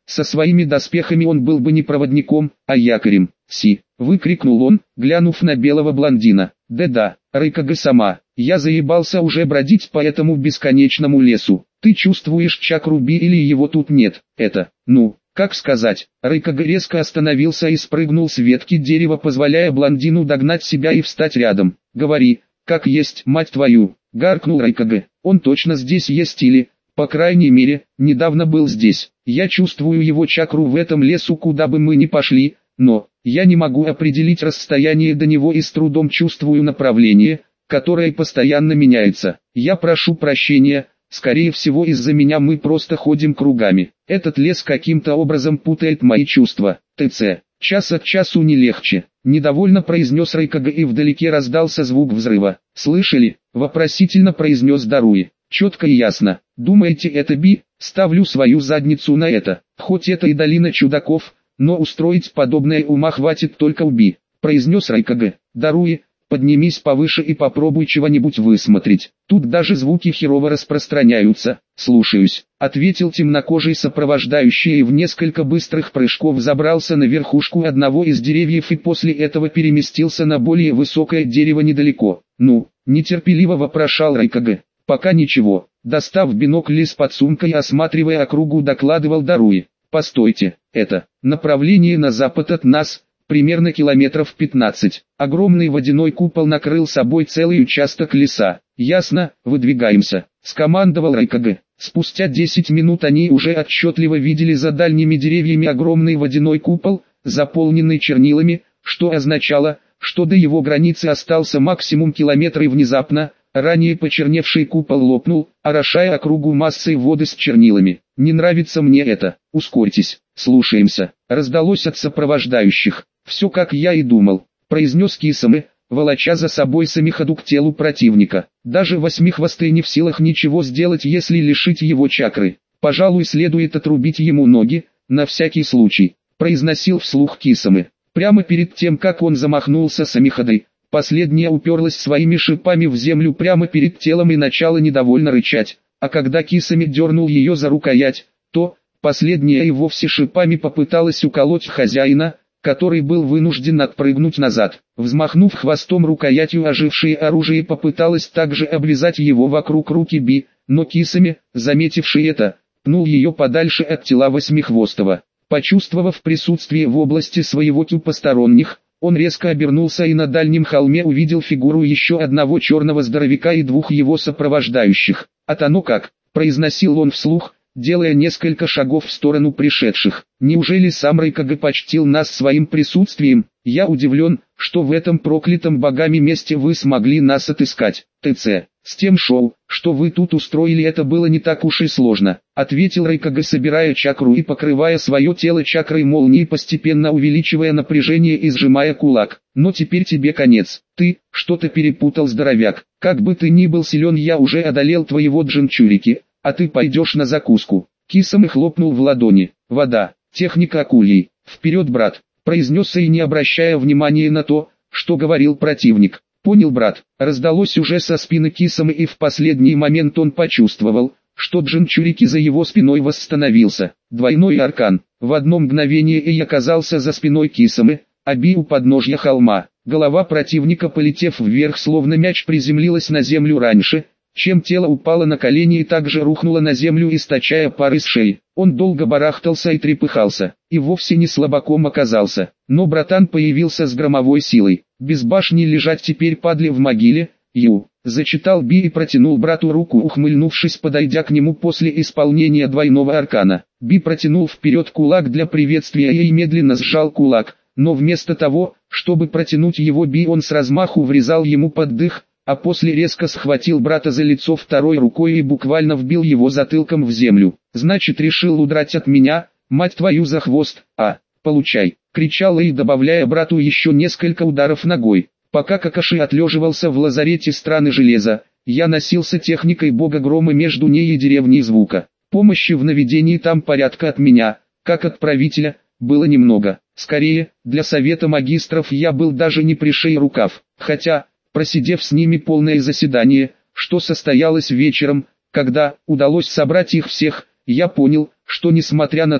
Со своими доспехами он был бы не проводником, а якорем. «Си!» — выкрикнул он, глянув на белого блондина. «Да-да, Райкага-сама, я заебался уже бродить по этому бесконечному лесу. Ты чувствуешь чакру Би или его тут нет? Это, ну, как сказать?» Райкага резко остановился и спрыгнул с ветки дерева, позволяя блондину догнать себя и встать рядом. «Говори, как есть, мать твою!» — гаркнул Райкага. «Он точно здесь есть или, по крайней мере, недавно был здесь. Я чувствую его чакру в этом лесу, куда бы мы ни пошли, но я не могу определить расстояние до него и с трудом чувствую направление, которое постоянно меняется. Я прошу прощения, скорее всего из-за меня мы просто ходим кругами. Этот лес каким-то образом путает мои чувства. ТЦ. Час от часу не легче», — недовольно произнес Райкага, и вдалеке раздался звук взрыва. «Слышали?» — вопросительно произнес Даруи. «Четко и ясно. Думаете, это Би? Ставлю свою задницу на это. Хоть это и долина чудаков, но устроить подобное ума хватит только у Би», — произнес Райкага. «Даруи, поднимись повыше и попробуй чего-нибудь высмотреть. Тут даже звуки херово распространяются». «Слушаюсь», — ответил темнокожий сопровождающий и в несколько быстрых прыжков забрался на верхушку одного из деревьев и после этого переместился на более высокое дерево недалеко. «Ну?» — нетерпеливо вопрошал Райкага. «Пока ничего», — достав бинокль из-под сумка и осматривая округу, докладывал Даруи. «Постойте, это направление на запад от нас, примерно километров пятнадцать. Огромный водяной купол накрыл собой целый участок леса. Ясно, выдвигаемся», — скомандовал Райкага. Спустя десять минут они уже отчетливо видели за дальними деревьями огромный водяной купол, заполненный чернилами, что означало, что до его границы остался максимум километра, и внезапно ранее почерневший купол лопнул, орошая округу массой воды с чернилами. «Не нравится мне это, ускорьтесь, слушаемся», — раздалось от сопровождающих. «Все как я и думал», — произнес Кисаме, волоча за собой Самиходу к телу противника. «Даже Восьмихвостый не в силах ничего сделать, если лишить его чакры. Пожалуй, следует отрубить ему ноги, на всякий случай», — произносил вслух Кисаме. Прямо перед тем, как он замахнулся Самиходой, последняя уперлась своими шипами в землю прямо перед телом и начала недовольно рычать, а когда Кисаме дернул ее за рукоять, то, последняя и вовсе шипами попыталась уколоть хозяина, который был вынужден отпрыгнуть назад. Взмахнув хвостом рукоятью, ожившее оружие попыталось также обвязать его вокруг руки Би, но Кисаме, заметивший это, пнул ее подальше от тела Восьмихвостого. Почувствовав присутствие в области своего тю посторонних, он резко обернулся и на дальнем холме увидел фигуру еще одного черного здоровяка и двух его сопровождающих. «А то ну как», — произносил он вслух, делая несколько шагов в сторону пришедших. «Неужели сам Райкага почтил нас своим присутствием? Я удивлен, что в этом проклятом богами месте вы смогли нас отыскать. ТЦ. С тем шоу, что вы тут устроили, это было не так уж и сложно», — ответил Райкага, собирая чакру и покрывая свое тело чакрой молнии, постепенно увеличивая напряжение и сжимая кулак. «Но теперь тебе конец. Ты что-то перепутал, здоровяк. Как бы ты ни был силен, я уже одолел твоего Джинчурики, а ты пойдешь на закуску». Кисаме хлопнул в ладони. «Вода, техника акульей. Вперед, брат», — произнес и не обращая внимания на то, что говорил противник. «Понял, брат», — раздалось уже со спины Кисаме, и в последний момент он почувствовал, что Джинчурики за его спиной восстановился. Двойной аркан. В одно мгновение и оказался за спиной Кисаме, а Би у подножья холма. Голова противника, полетев вверх словно мяч, приземлилась на землю раньше, чем тело упало на колени, и также рухнуло на землю, источая пар из шеи. Он долго барахтался и трепыхался, и вовсе не слабаком оказался. Но братан появился с громовой силой. «Без башни лежать теперь, падли, в могиле, ю», — зачитал Би и протянул брату руку, ухмыльнувшись, подойдя к нему после исполнения двойного аркана. Би протянул вперед кулак для приветствия и медленно сжал кулак, но вместо того, чтобы протянуть его Би, он с размаху врезал ему под дых, а после резко схватил брата за лицо второй рукой и буквально вбил его затылком в землю. «Значит, решил удрать от меня, мать твою за хвост, а, получай!» — кричал и добавляя брату еще несколько ударов ногой. Пока Какаши отлеживался в лазарете страны железа, я носился техникой бога грома между ней и деревней звука. Помощи в наведении там порядка от меня, как от правителя, было немного. Скорее, для совета магистров я был даже не пришей рукав, хотя, просидев с ними полное заседание, что состоялось вечером, когда удалось собрать их всех, я понял, что несмотря на то,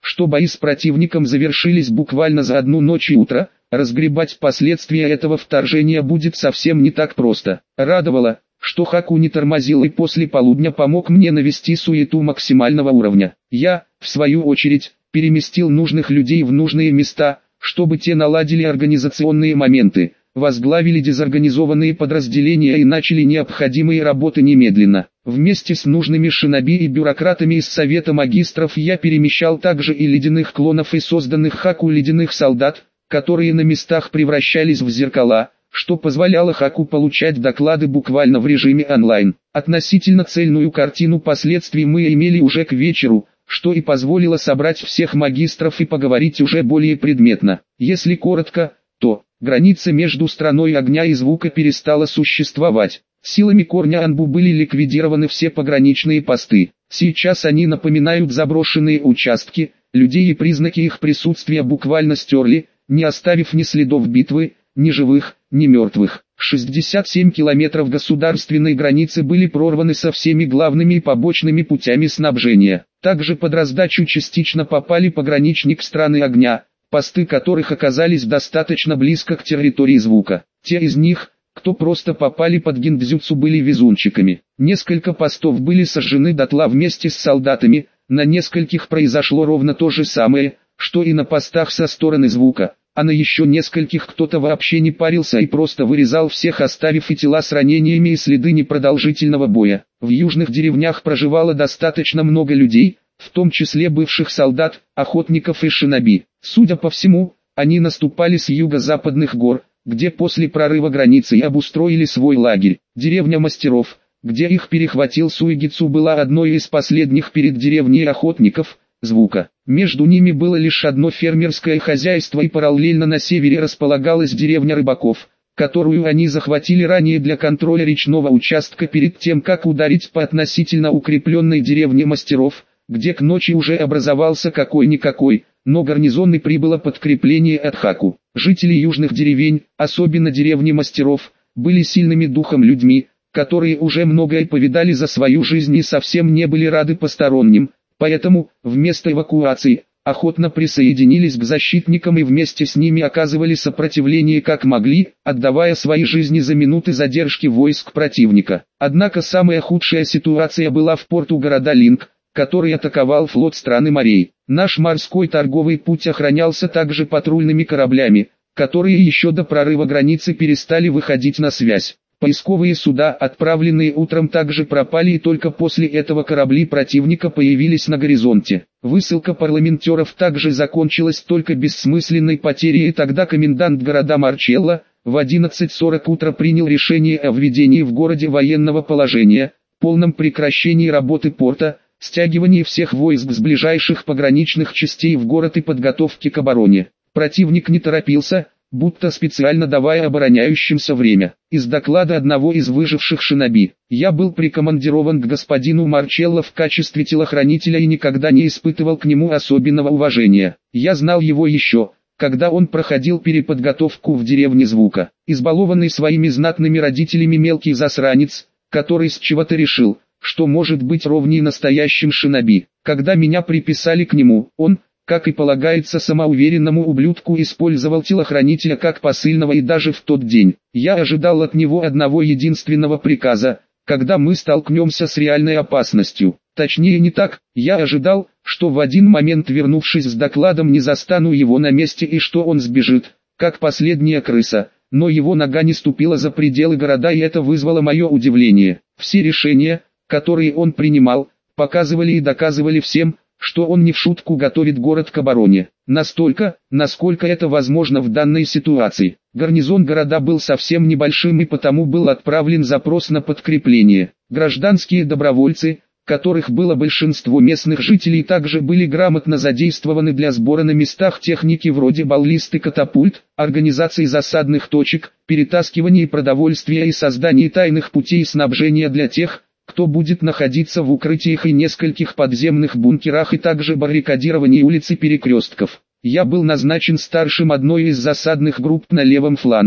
что бои с противником завершились буквально за одну ночь и утро, разгребать последствия этого вторжения будет совсем не так просто. Радовало, что Хаку не тормозил и после полудня помог мне навести суету максимального уровня. Я, в свою очередь, переместил нужных людей в нужные места, чтобы те наладили организационные моменты, возглавили дезорганизованные подразделения и начали необходимые работы немедленно. Вместе с нужными шиноби и бюрократами из Совета Магистров я перемещал также и ледяных клонов и созданных Хаку ледяных солдат, которые на местах превращались в зеркала, что позволяло Хаку получать доклады буквально в режиме онлайн. Относительно цельную картину последствий мы имели уже к вечеру, что и позволило собрать всех магистров и поговорить уже более предметно. Если коротко, то граница между страной огня и звука перестала существовать. Силами корня Анбу были ликвидированы все пограничные посты. Сейчас они напоминают заброшенные участки, людей и признаки их присутствия буквально стерли, не оставив ни следов битвы, ни живых, ни мертвых. шестьдесят семь километров государственной границы были прорваны со всеми главными и побочными путями снабжения. Также под раздачу частично попали пограничник страны огня, посты которых оказались достаточно близко к территории звука. Те из них, кто просто попали под гиндзюцу, были везунчиками. Несколько постов были сожжены дотла вместе с солдатами, на нескольких произошло ровно то же самое, что и на постах со стороны звука, а на еще нескольких кто-то вообще не парился и просто вырезал всех, оставив и тела с ранениями и следы непродолжительного боя. В южных деревнях проживало достаточно много людей, в том числе бывших солдат, охотников и шиноби. Судя по всему, они наступали с юго-западных гор, где после прорыва границы и обустроили свой лагерь. Деревня мастеров, где их перехватил Суигицу, была одной из последних перед деревней охотников, звука. Между ними было лишь одно фермерское хозяйство, и параллельно на севере располагалась деревня рыбаков, которую они захватили ранее для контроля речного участка перед тем, как ударить по относительно укрепленной деревне мастеров, где к ночи уже образовался какой-никакой, но гарнизонный прибыло подкрепление от Хаку. Жители южных деревень, особенно деревни мастеров, были сильными духом людьми, которые уже многое повидали за свою жизнь и совсем не были рады посторонним, поэтому, вместо эвакуации, охотно присоединились к защитникам и вместе с ними оказывали сопротивление как могли, отдавая свои жизни за минуты задержки войск противника. Однако самая худшая ситуация была в порту города Линк, который атаковал флот страны морей. Наш морской торговый путь охранялся также патрульными кораблями, которые еще до прорыва границы перестали выходить на связь. Поисковые суда, отправленные утром, также пропали, и только после этого корабли противника появились на горизонте. Высылка парламентеров также закончилась только бессмысленной потерей, и тогда комендант города Марчелло в одиннадцать сорок утра принял решение о введении в городе военного положения, полном прекращении работы порта, стягивании всех войск с ближайших пограничных частей в город и подготовке к обороне. Противник не торопился, будто специально давая обороняющимся время. Из доклада одного из выживших шиноби: «Я был прикомандирован к господину Марчелло в качестве телохранителя и никогда не испытывал к нему особенного уважения. Я знал его еще, когда он проходил переподготовку в деревне звука. Избалованный своими знатными родителями мелкий засранец, который с чего-то решил, что может быть ровней настоящим шиноби. Когда меня приписали к нему, он, как и полагается самоуверенному ублюдку, использовал телохранителя как посыльного, и даже в тот день я ожидал от него одного единственного приказа: когда мы столкнемся с реальной опасностью. Точнее не так, я ожидал, что в один момент, вернувшись с докладом, не застану его на месте и что он сбежит, как последняя крыса, но его нога не ступила за пределы города, и это вызвало мое удивление. Все решения, которые он принимал, показывали и доказывали всем, что он не в шутку готовит город к обороне. Настолько, насколько это возможно в данной ситуации. Гарнизон города был совсем небольшим, и потому был отправлен запрос на подкрепление. Гражданские добровольцы, которых было большинство местных жителей, также были грамотно задействованы для сбора на местах техники вроде баллист и катапульт, организации засадных точек, перетаскивания продовольствия и создания тайных путей снабжения для тех, кто будет находиться в укрытиях и нескольких подземных бункерах, и также баррикадирование улиц и перекрестков. Я был назначен старшим одной из засадных групп на левом фланге.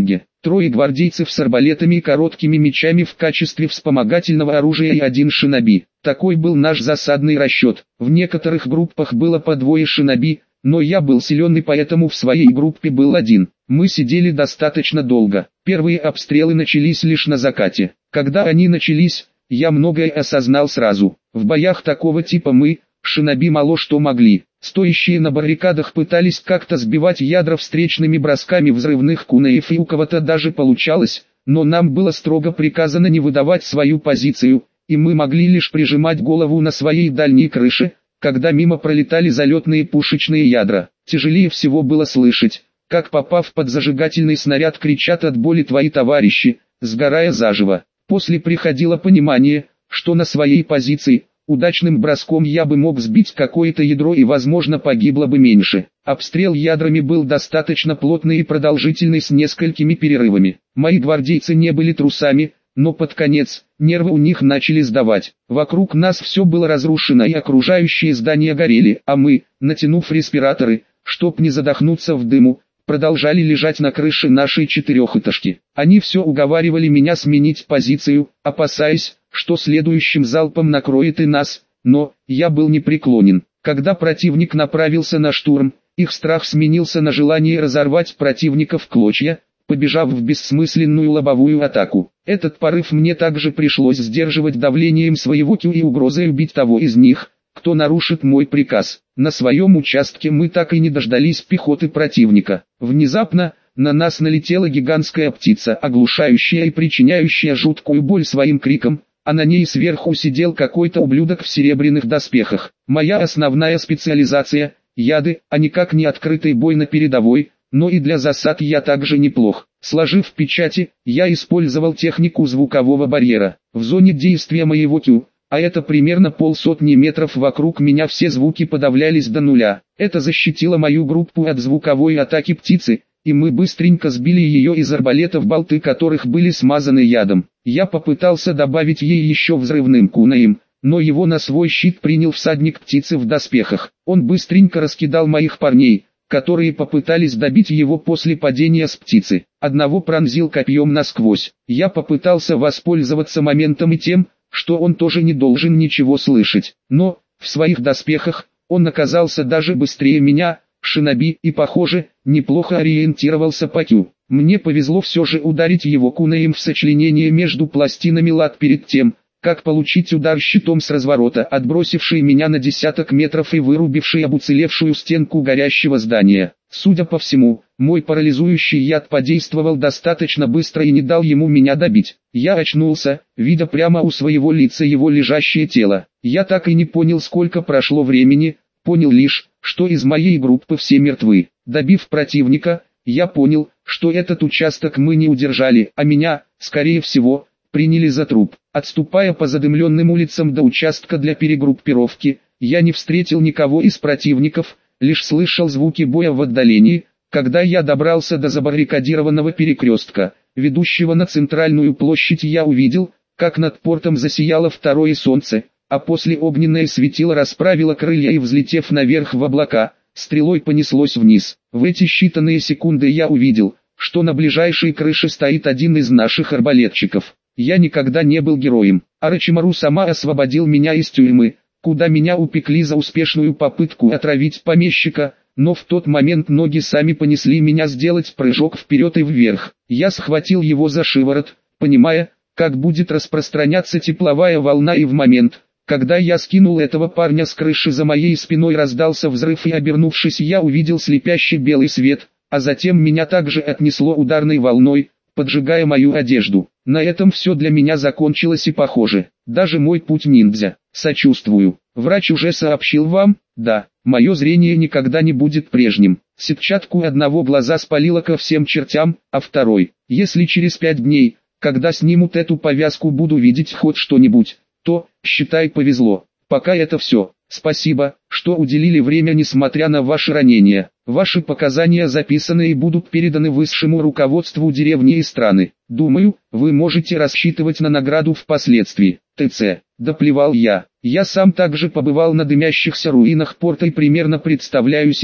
трое гвардейцев с арбалетами и короткими мечами в качестве вспомогательного оружия и один шиноби. Такой был наш засадный расчет. В некоторых группах было по двое шиноби, но я был силен и поэтому в своей группе был один. Мы сидели достаточно долго. Первые обстрелы начались лишь на закате. Когда они начались, я многое осознал сразу. В боях такого типа мы, шиноби, мало что могли. Стоящие на баррикадах пытались как-то сбивать ядра встречными бросками взрывных кунаев, и у кого-то даже получалось, но нам было строго приказано не выдавать свою позицию, и мы могли лишь прижимать голову на своей дальней крыше, когда мимо пролетали залетные пушечные ядра. Тяжелее всего было слышать, как, попав под зажигательный снаряд, кричат от боли твои товарищи, сгорая заживо. После приходило понимание, что на своей позиции удачным броском я бы мог сбить какое-то ядро и возможно погибло бы меньше. Обстрел ядрами был достаточно плотный и продолжительный с несколькими перерывами. Мои гвардейцы не были трусами, но под конец нервы у них начали сдавать. Вокруг нас все было разрушено и окружающие здания горели, а мы, натянув респираторы, чтоб не задохнуться в дыму, продолжали лежать на крыше нашей четырехэтажки. Они все уговаривали меня сменить позицию, опасаясь, что следующим залпом накроет и нас, но я был непреклонен. Когда противник направился на штурм, их страх сменился на желание разорвать противника в клочья, побежав в бессмысленную лобовую атаку. Этот порыв мне также пришлось сдерживать давлением своего кю и угрозой убить того из них, кто нарушит мой приказ. На своем участке мы так и не дождались пехоты противника. Внезапно на нас налетела гигантская птица, оглушающая и причиняющая жуткую боль своим криком, а на ней сверху сидел какой-то ублюдок в серебряных доспехах. Моя основная специализация – яды, а никак не открытый бой на передовой, но и для засад я также неплох. Сложив печати, я использовал технику звукового барьера. В зоне действия моего кю, а это примерно полсотни метров вокруг меня, все звуки подавлялись до нуля. Это защитило мою группу от звуковой атаки птицы, и мы быстренько сбили ее из арбалетов, болты которых были смазаны ядом. Я попытался добавить ей еще взрывным кунаем, но его на свой щит принял всадник птицы в доспехах. Он быстренько раскидал моих парней, которые попытались добить его после падения с птицы. Одного пронзил копьем насквозь. Я попытался воспользоваться моментом и тем, что он тоже не должен ничего слышать. Но, в своих доспехах, он оказался даже быстрее меня, шиноби, и, похоже, неплохо ориентировался по кю. Мне повезло все же ударить его кунаем в сочленение между пластинами лад перед тем, как получить удар щитом с разворота, отбросивший меня на десяток метров и вырубивший об уцелевшую стенку горящего здания. Судя по всему, мой парализующий яд подействовал достаточно быстро и не дал ему меня добить. Я очнулся, видя прямо у своего лица его лежащее тело. Я так и не понял, сколько прошло времени, понял лишь, что из моей группы все мертвы. Добив противника, я понял, что этот участок мы не удержали, а меня, скорее всего, приняли за труп. Отступая по задымленным улицам до участка для перегруппировки, я не встретил никого из противников, лишь слышал звуки боя в отдалении. Когда я добрался до забаррикадированного перекрестка, ведущего на центральную площадь, я увидел, как над портом засияло второе солнце, а после огненное светило расправило крылья и, взлетев наверх в облака, стрелой понеслось вниз. В эти считанные секунды я увидел, что на ближайшей крыше стоит один из наших арбалетчиков. Я никогда не был героем. Орочимару сама освободил меня из тюрьмы, куда меня упекли за успешную попытку отравить помещика, но в тот момент ноги сами понесли меня сделать прыжок вперед и вверх. Я схватил его за шиворот, понимая, как будет распространяться тепловая волна, и в момент, когда я скинул этого парня с крыши, за моей спиной раздался взрыв, и, обернувшись, я увидел слепящий белый свет, а затем меня также отнесло ударной волной, поджигая мою одежду. На этом все для меня закончилось, и, похоже, даже мой путь ниндзя. Сочувствую. Врач уже сообщил вам? Да. Мое зрение никогда не будет прежним. Сетчатку одного глаза спалило ко всем чертям, а второй, если через пять дней, когда снимут эту повязку, буду видеть хоть что-нибудь, то, считай, повезло. Пока это все. Спасибо, что уделили время несмотря на ваши ранения. Ваши показания записаны и будут переданы высшему руководству деревни и страны. Думаю, вы можете рассчитывать на награду впоследствии. ТЦ. Доплевал я. Я сам также побывал на дымящихся руинах порта и примерно представляю себе,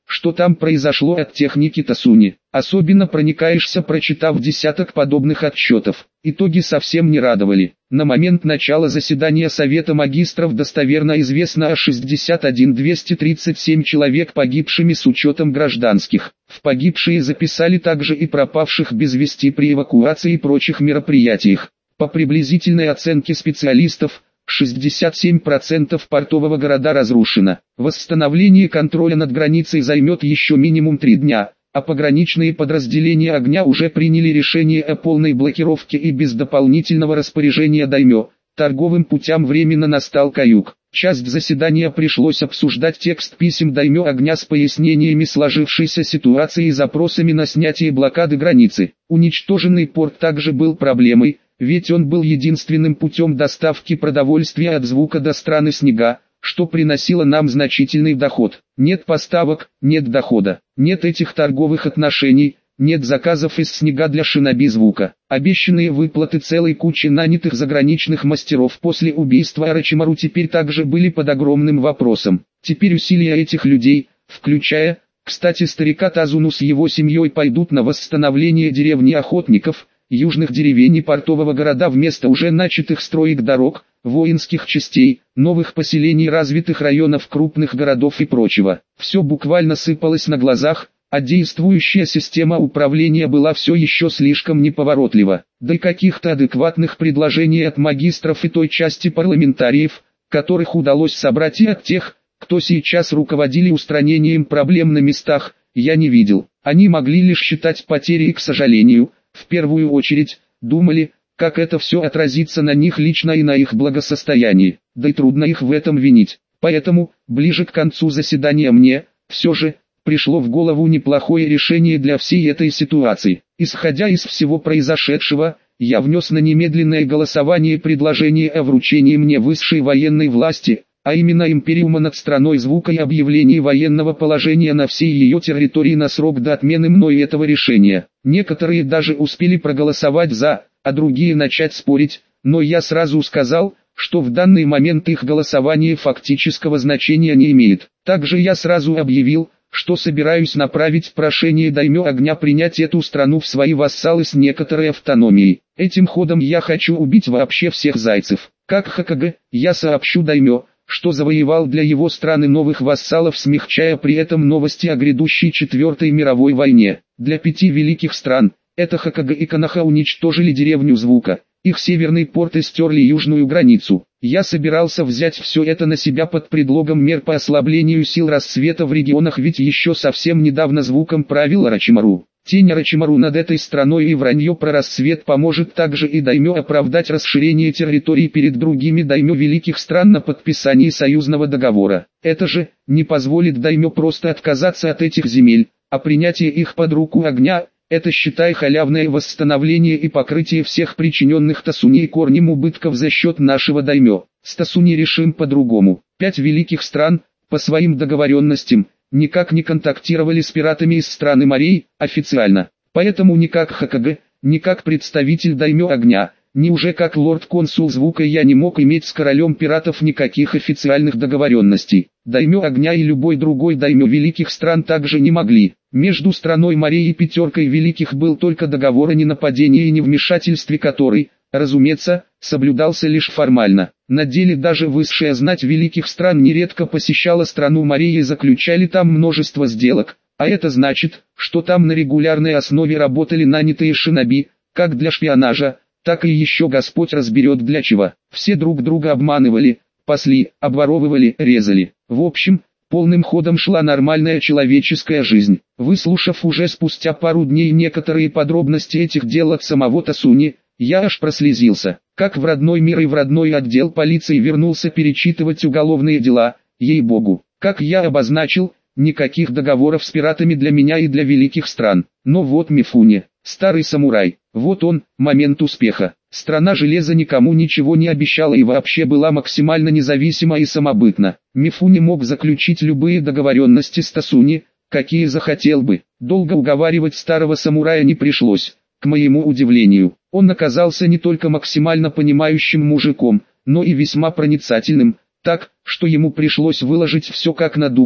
что там произошло от техники Тасуни. Особенно проникаешься, прочитав десяток подобных отчетов. Итоги совсем не радовали. На момент начала заседания Совета магистров достоверно известно о шестьдесят один тысяча двести тридцать семь человек погибшими с учетом гражданских. В погибшие записали также и пропавших без вести при эвакуации и прочих мероприятиях. По приблизительной оценке специалистов, шестьдесят семь процентов портового города разрушено. Восстановление контроля над границей займет еще минимум три дня, а пограничные подразделения огня уже приняли решение о полной блокировке и без дополнительного распоряжения даймё. Торговым путям временно настал каюк. Часть заседания пришлось обсуждать текст писем даймё огня с пояснениями сложившейся ситуации и запросами на снятие блокады границы. Уничтоженный порт также был проблемой, ведь он был единственным путем доставки продовольствия от звука до страны снега, что приносило нам значительный доход. Нет поставок, нет дохода, нет этих торговых отношений, нет заказов из снега для шиноби звука. Обещанные выплаты целой кучи нанятых заграничных мастеров после убийства Орочимару теперь также были под огромным вопросом. Теперь усилия этих людей, включая, кстати, старика Тазуну с его семьей, пойдут на восстановление деревни охотников, южных деревень и портового города вместо уже начатых строек дорог, воинских частей, новых поселений, развитых районов крупных городов и прочего. Все буквально сыпалось на глазах, а действующая система управления была все еще слишком неповоротлива. Да и каких-то адекватных предложений от магистров и той части парламентариев, которых удалось собрать, и от тех, кто сейчас руководили устранением проблем на местах, я не видел. Они могли лишь считать потери и, к сожалению, в первую очередь, думали, как это все отразится на них лично и на их благосостоянии, да и трудно их в этом винить. Поэтому, ближе к концу заседания мне, все же, пришло в голову неплохое решение для всей этой ситуации. Исходя из всего произошедшего, я внес на немедленное голосование предложение о вручении мне высшей военной власти, а именно империума над страной звука и объявлении военного положения на всей ее территории на срок до отмены мной этого решения. Некоторые даже успели проголосовать за, а другие начать спорить, но я сразу сказал, что в данный момент их голосование фактического значения не имеет. Также я сразу объявил, что собираюсь направить прошение даймё огня принять эту страну в свои вассалы с некоторой автономией. Этим ходом я хочу убить вообще всех зайцев. Как Хокаге, я сообщу даймё, что завоевал для его страны новых вассалов, смягчая при этом новости о грядущей Четвертой мировой войне. Для пяти великих стран, это Хокаге и Коноха, уничтожили деревню звука, их северный порт и стерли южную границу. Я собирался взять все это на себя под предлогом мер по ослаблению сил рассвета в регионах, ведь еще совсем недавно звуком правил Орочимару. Тень Орочимару над этой страной и вранье про рассвет поможет также и даймё оправдать расширение территорий перед другими даймё великих стран на подписании союзного договора. Это же не позволит даймё просто отказаться от этих земель, а принятие их под руку огня – это, считай, халявное восстановление и покрытие всех причиненных Тасуни и корнем убытков за счет нашего даймё. С Тасуни решим по-другому. Пять великих стран, по своим договоренностям, никак не контактировали с пиратами из страны морей, официально. Поэтому ни как Хокаге, ни как представитель даймё огня, ни уже как лорд-консул звука я не мог иметь с королем пиратов никаких официальных договоренностей. Даймё огня и любой другой даймё великих стран также не могли. Между страной морей и пятеркой великих был только договор о ненападении и невмешательстве, который, разумеется, соблюдался лишь формально. На деле даже высшая знать великих стран нередко посещала страну морей и заключали там множество сделок, а это значит, что там на регулярной основе работали нанятые шиноби, как для шпионажа, так и еще Господь разберет для чего. Все друг друга обманывали, пасли, обворовывали, резали. В общем, полным ходом шла нормальная человеческая жизнь. Выслушав уже спустя пару дней некоторые подробности этих дел от самого Тасуни, я аж прослезился. Как в родной мир и в родной отдел полиции вернулся перечитывать уголовные дела, ей-богу. Как я обозначил, никаких договоров с пиратами для меня и для великих стран. Но вот Мифуне, старый самурай, вот он, момент успеха. Страна железа никому ничего не обещала и вообще была максимально независима и самобытна. Мифуне мог заключить любые договоренности с Тасуни, какие захотел бы. Долго уговаривать старого самурая не пришлось. К моему удивлению, он оказался не только максимально понимающим мужиком, но и весьма проницательным, так, что ему пришлось выложить все как на духу,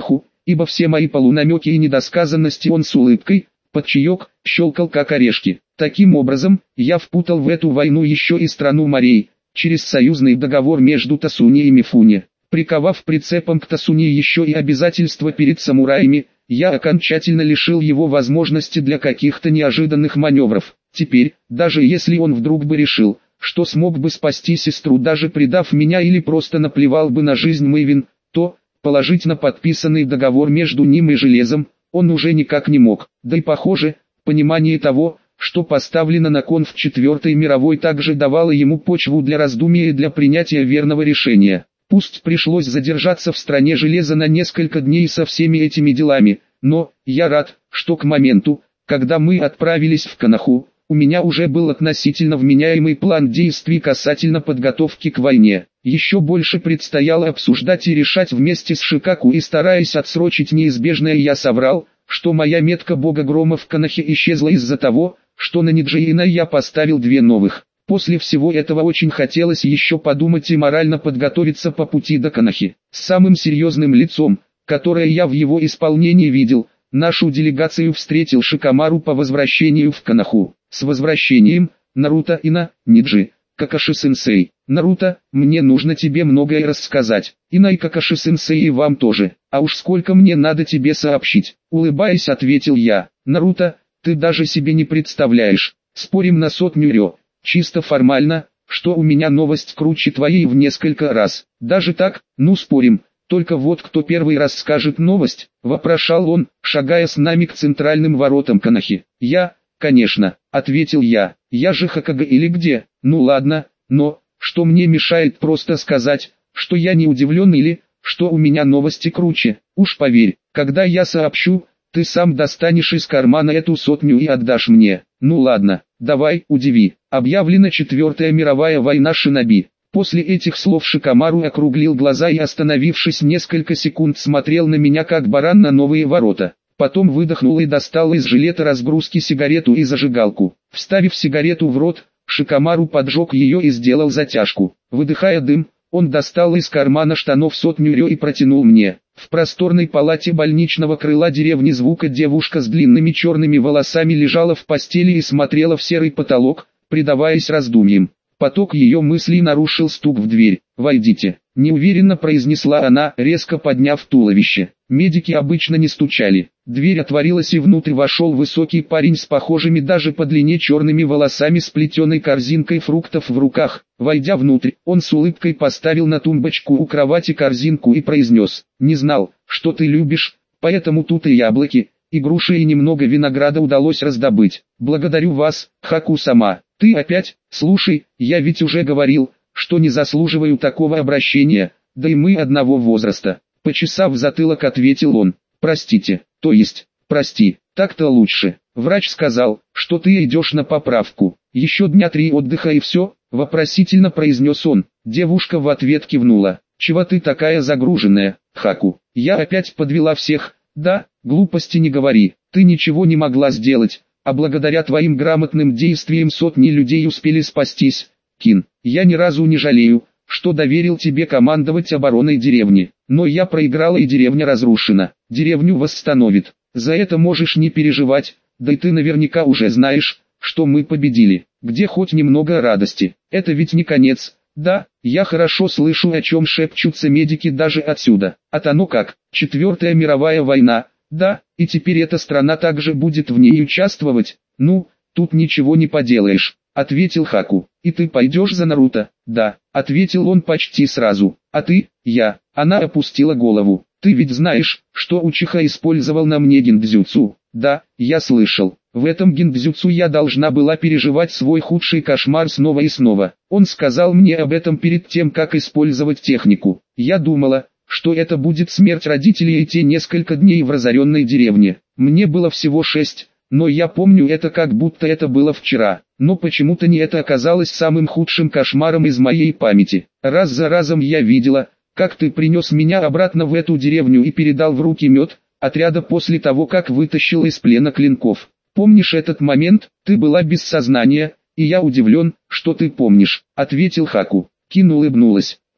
ибо все мои полунамеки и недосказанности он с улыбкой, под чаек, щелкал как орешки. Таким образом, я впутал в эту войну еще и страну морей, через союзный договор между Тасуни и Мифуни. Приковав прицепом к Тасуни еще и обязательства перед самураями, я окончательно лишил его возможности для каких-то неожиданных маневров. Теперь, даже если он вдруг бы решил, что смог бы спасти сестру, даже предав меня, или просто наплевал бы на жизнь Мэйвин, то, положить на подписанный договор между ним и железом, он уже никак не мог. Да и похоже, понимание того, что поставлено на кон в Четвертой мировой, также давало ему почву для раздумий и для принятия верного решения. Пусть пришлось задержаться в стране железа на несколько дней со всеми этими делами, но я рад, что к моменту, когда мы отправились в Коноху, у меня уже был относительно вменяемый план действий касательно подготовки к войне. Еще больше предстояло обсуждать и решать вместе с Шикаку, и стараясь отсрочить неизбежное, я соврал, что моя метка бога грома в Конохе исчезла из-за того, что на Ниджиина я поставил две новых. После всего этого очень хотелось еще подумать и морально подготовиться по пути до Конохи. С самым серьезным лицом, которое я в его исполнении видел, нашу делегацию встретил Шикамару по возвращению в Коноху. С возвращением, Наруто Ина, Ниджи, Какаши-сенсей. Наруто, мне нужно тебе многое рассказать. Ина и Какаши-сенсей, и вам тоже. А уж сколько мне надо тебе сообщить. Улыбаясь, ответил я. Наруто, ты даже себе не представляешь. Спорим на сотню рё. Чисто формально, что у меня новость круче твоей в несколько раз. Даже так, ну спорим. Только вот кто первый раз скажет новость, вопрошал он, шагая с нами к центральным воротам Конохи. Я, конечно, ответил я. Я же Хокage или где? Ну ладно, но, что мне мешает просто сказать, что я не удивлен или, что у меня новости круче. Уж поверь, когда я сообщу, ты сам достанешь из кармана эту сотню и отдашь мне. Ну ладно, давай, удиви. Объявлена Четвертая мировая война шиноби. После этих слов Шикамару округлил глаза и, остановившись несколько секунд, смотрел на меня как баран на новые ворота. Потом выдохнул и достал из жилета разгрузки сигарету и зажигалку. Вставив сигарету в рот, Шикамару поджег ее и сделал затяжку. Выдыхая дым, он достал из кармана штанов сотню рё и протянул мне. В просторной палате больничного крыла деревни Звука девушка с длинными черными волосами лежала в постели и смотрела в серый потолок, предаваясь раздумьям. Поток ее мыслей нарушил стук в дверь. «Войдите», — неуверенно произнесла она, резко подняв туловище. Медики обычно не стучали. Дверь отворилась, и внутрь вошел высокий парень с похожими даже по длине черными волосами с плетеной корзинкой фруктов в руках. Войдя внутрь, он с улыбкой поставил на тумбочку у кровати корзинку и произнес: «Не знал, что ты любишь, поэтому тут и яблоки, и груши, и немного винограда удалось раздобыть. Благодарю вас, Хаку-сама. Ты опять? Слушай, я ведь уже говорил, что не заслуживаю такого обращения, да и мы одного возраста». Почесав затылок, ответил он: «Простите, то есть, прости, так-то лучше. Врач сказал, что ты идешь на поправку. Еще дня три отдыха и все», — вопросительно произнес он. Девушка в ответ кивнула. «Чего ты такая загруженная, Хаку? Я опять подвела всех?» «Да, глупости не говори, ты ничего не могла сделать, а благодаря твоим грамотным действиям сотни людей успели спастись, Кин. Я ни разу не жалею, что доверил тебе командовать обороной деревни, но я проиграла и деревня разрушена. Деревню восстановит. За это можешь не переживать, да и ты наверняка уже знаешь, что мы победили. Где хоть немного радости? Это ведь не конец». «Да, я хорошо слышу, о чем шепчутся медики даже отсюда. А то ну как, Четвертая мировая война, да, и теперь эта страна также будет в ней участвовать. Ну, тут ничего не поделаешь», — ответил Хаку. «И ты пойдешь за Наруто?» «Да», — ответил он почти сразу. «А ты?» «Я». Она опустила голову. «Ты ведь знаешь, что Учиха использовал на мне гиндзюцу?» «Да, я слышал. В этом гиндзюцу я должна была переживать свой худший кошмар снова и снова. Он сказал мне об этом перед тем, как использовать технику. Я думала, что это будет смерть родителей и те несколько дней в разоренной деревне. Мне было всего шесть, но я помню это как будто это было вчера. Но почему-то не это оказалось самым худшим кошмаром из моей памяти. Раз за разом я видела, как ты принес меня обратно в эту деревню и передал в руки мед отряда после того, как вытащил из плена клинков. Помнишь этот момент? Ты была без сознания, и я удивлен, что ты помнишь», — ответил Хаку. Кин улыбнулась.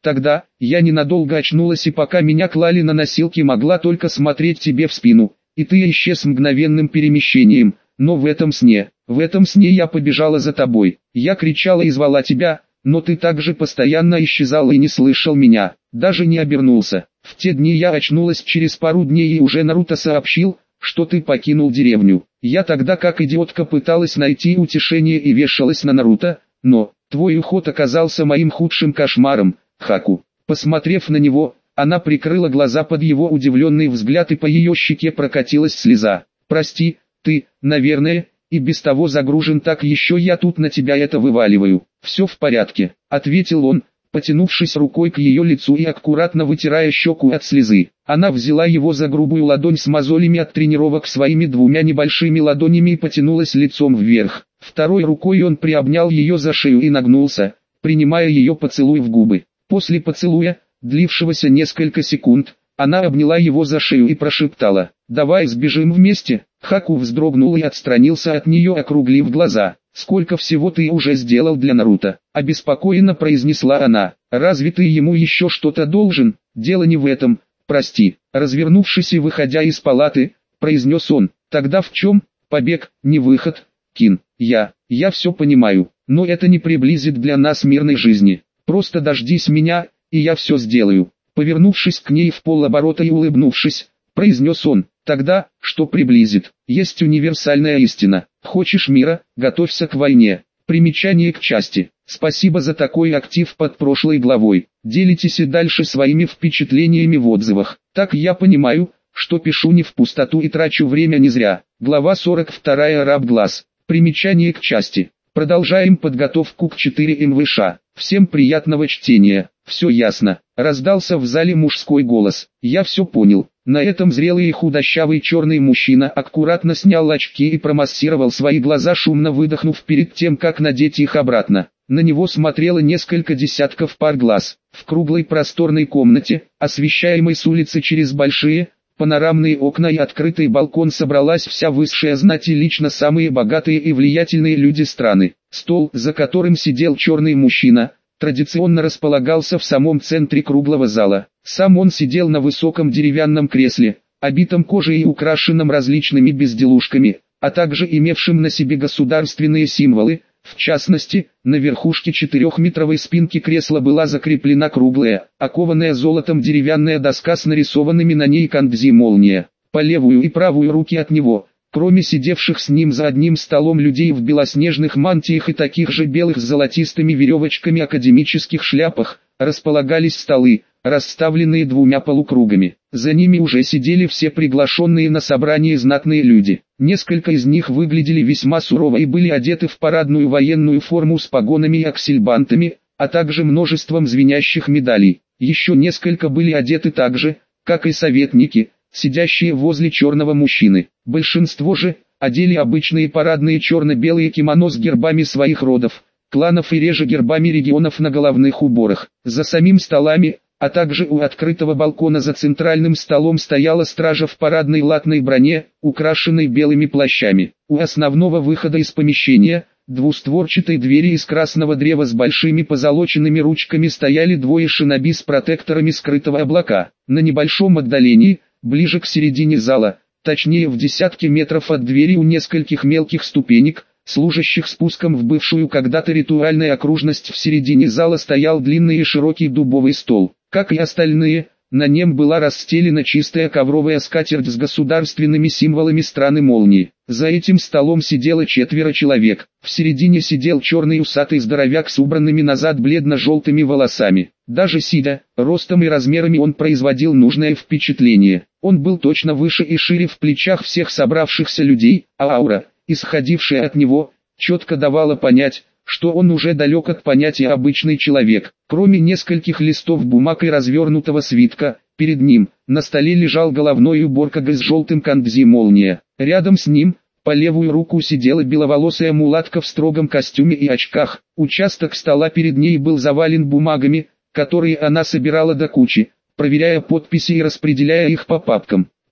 Тогда, я ненадолго очнулась и пока меня клали на носилки могла только смотреть тебе в спину, и ты исчез мгновенным перемещением, но в этом сне, в этом сне я побежала за тобой, я кричала и звала тебя, но ты также постоянно исчезал и не слышал меня, даже не обернулся. В те дни я очнулась через пару дней и уже Наруто сообщил, что ты покинул деревню. Я тогда как идиотка пыталась найти утешение и вешалась на Наруто, но твой уход оказался моим худшим кошмаром, Хаку. Посмотрев на него, она прикрыла глаза под его удивленный взгляд и по ее щеке прокатилась слеза. Прости, ты, наверное, и без того загружен, так еще я тут на тебя это вываливаю. Все в порядке, ответил он, потянувшись рукой к ее лицу и аккуратно вытирая щеку от слезы. Она взяла его за грубую ладонь с мозолями от тренировок своими двумя небольшими ладонями и потянулась лицом вверх. Второй рукой он приобнял ее за шею и нагнулся, принимая ее поцелуй в губы. После поцелуя, длившегося несколько секунд, она обняла его за шею и прошептала: «Давай сбежим вместе». Хаку вздрогнул и отстранился от нее, округлив глаза. «Сколько всего ты уже сделал для Наруто?» – обеспокоенно произнесла она. «Разве ты ему еще что-то должен? Дело не в этом, прости». Развернувшись и выходя из палаты, произнес он: «Тогда в чем побег, не выход, Кин? Я, я все понимаю, но это не приблизит для нас мирной жизни. Просто дождись меня, и я все сделаю». Повернувшись к ней в полоборота и улыбнувшись, произнес он: «Тогда, что приблизит? Есть универсальная истина. Хочешь мира, готовься к войне». Примечание к части. Спасибо за такой актив под прошлой главой. Делитесь и дальше своими впечатлениями в отзывах. Так я понимаю, что пишу не в пустоту и трачу время не зря. Глава сорок два. Раб глаз. Примечание к части. Продолжаем подготовку к четыре эм вэ ш. Всем приятного чтения. Все ясно. Раздался в зале мужской голос. Я все понял. На этом зрелый и худощавый черный мужчина аккуратно снял очки и промассировал свои глаза, шумно выдохнув перед тем, как надеть их обратно. На него смотрело несколько десятков пар глаз. В круглой просторной комнате, освещаемой с улицы через большие, панорамные окна и открытый балкон, собралась вся высшая знать и лично самые богатые и влиятельные люди страны. Стол, за которым сидел черный мужчина, традиционно располагался в самом центре круглого зала. Сам он сидел на высоком деревянном кресле, обитом кожей и украшенном различными безделушками, а также имевшим на себе государственные символы. В частности, на верхушке четырехметровой спинки кресла была закреплена круглая, окованная золотом деревянная доска с нарисованными на ней кандзи молния. По левую и правую руки от него, кроме сидевших с ним за одним столом людей в белоснежных мантиях и таких же белых с золотистыми веревочками академических шляпах, располагались столы, расставленные двумя полукругами. За ними уже сидели все приглашенные на собрание знатные люди. Несколько из них выглядели весьма сурово и были одеты в парадную военную форму с погонами и аксельбантами, а также множеством звенящих медалей. Еще несколько были одеты так же, как и советники, сидящие возле черного мужчины. Большинство же одели обычные парадные черно-белые кимоно с гербами своих родов, кланов и реже гербами регионов на головных уборах. За самим столами, а также у открытого балкона за центральным столом стояла стража в парадной латной броне, украшенной белыми плащами. У основного выхода из помещения, двустворчатой двери из красного древа с большими позолоченными ручками, стояли двое шиноби с протекторами скрытого облака. На небольшом отдалении, ближе к середине зала, точнее в десятке метров от двери у нескольких мелких ступенек, служащих спуском в бывшую когда-то ритуальную окружность, в середине зала стоял длинный и широкий дубовый стол. Как и остальные, на нем была расстелена чистая ковровая скатерть с государственными символами страны молнии. За этим столом сидело четверо человек. В середине сидел черный усатый здоровяк с убранными назад бледно-желтыми волосами. Даже сидя, ростом и размерами он производил нужное впечатление. Он был точно выше и шире в плечах всех собравшихся людей, а аура, исходившая от него, четко давала понять, что он уже далек от понятия «обычный человек». Кроме нескольких листов бумаг и развернутого свитка, перед ним, на столе лежал головной убор Кага с желтым кандзи молния. Рядом с ним, по левую руку, сидела беловолосая мулатка в строгом костюме и очках. Участок стола перед ней был завален бумагами, которые она собирала до кучи, проверяя подписи и распределяя их по папкам.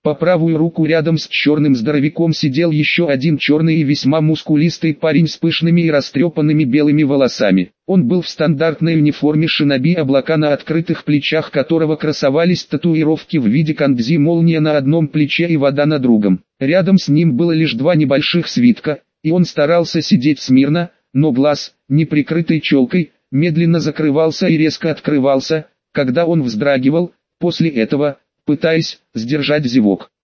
По правую руку рядом с черным здоровяком сидел еще один черный и весьма мускулистый парень с пышными и растрепанными белыми волосами. Он был в стандартной униформе шиноби, облака на открытых плечах которого красовались татуировки в виде кандзи, молния на одном плече и вода на другом. Рядом с ним было лишь два небольших свитка, и он старался сидеть смирно, но глаз, не прикрытый челкой, медленно закрывался и резко открывался, когда он вздрагивал. После этого, пытаясь сдержать зевок,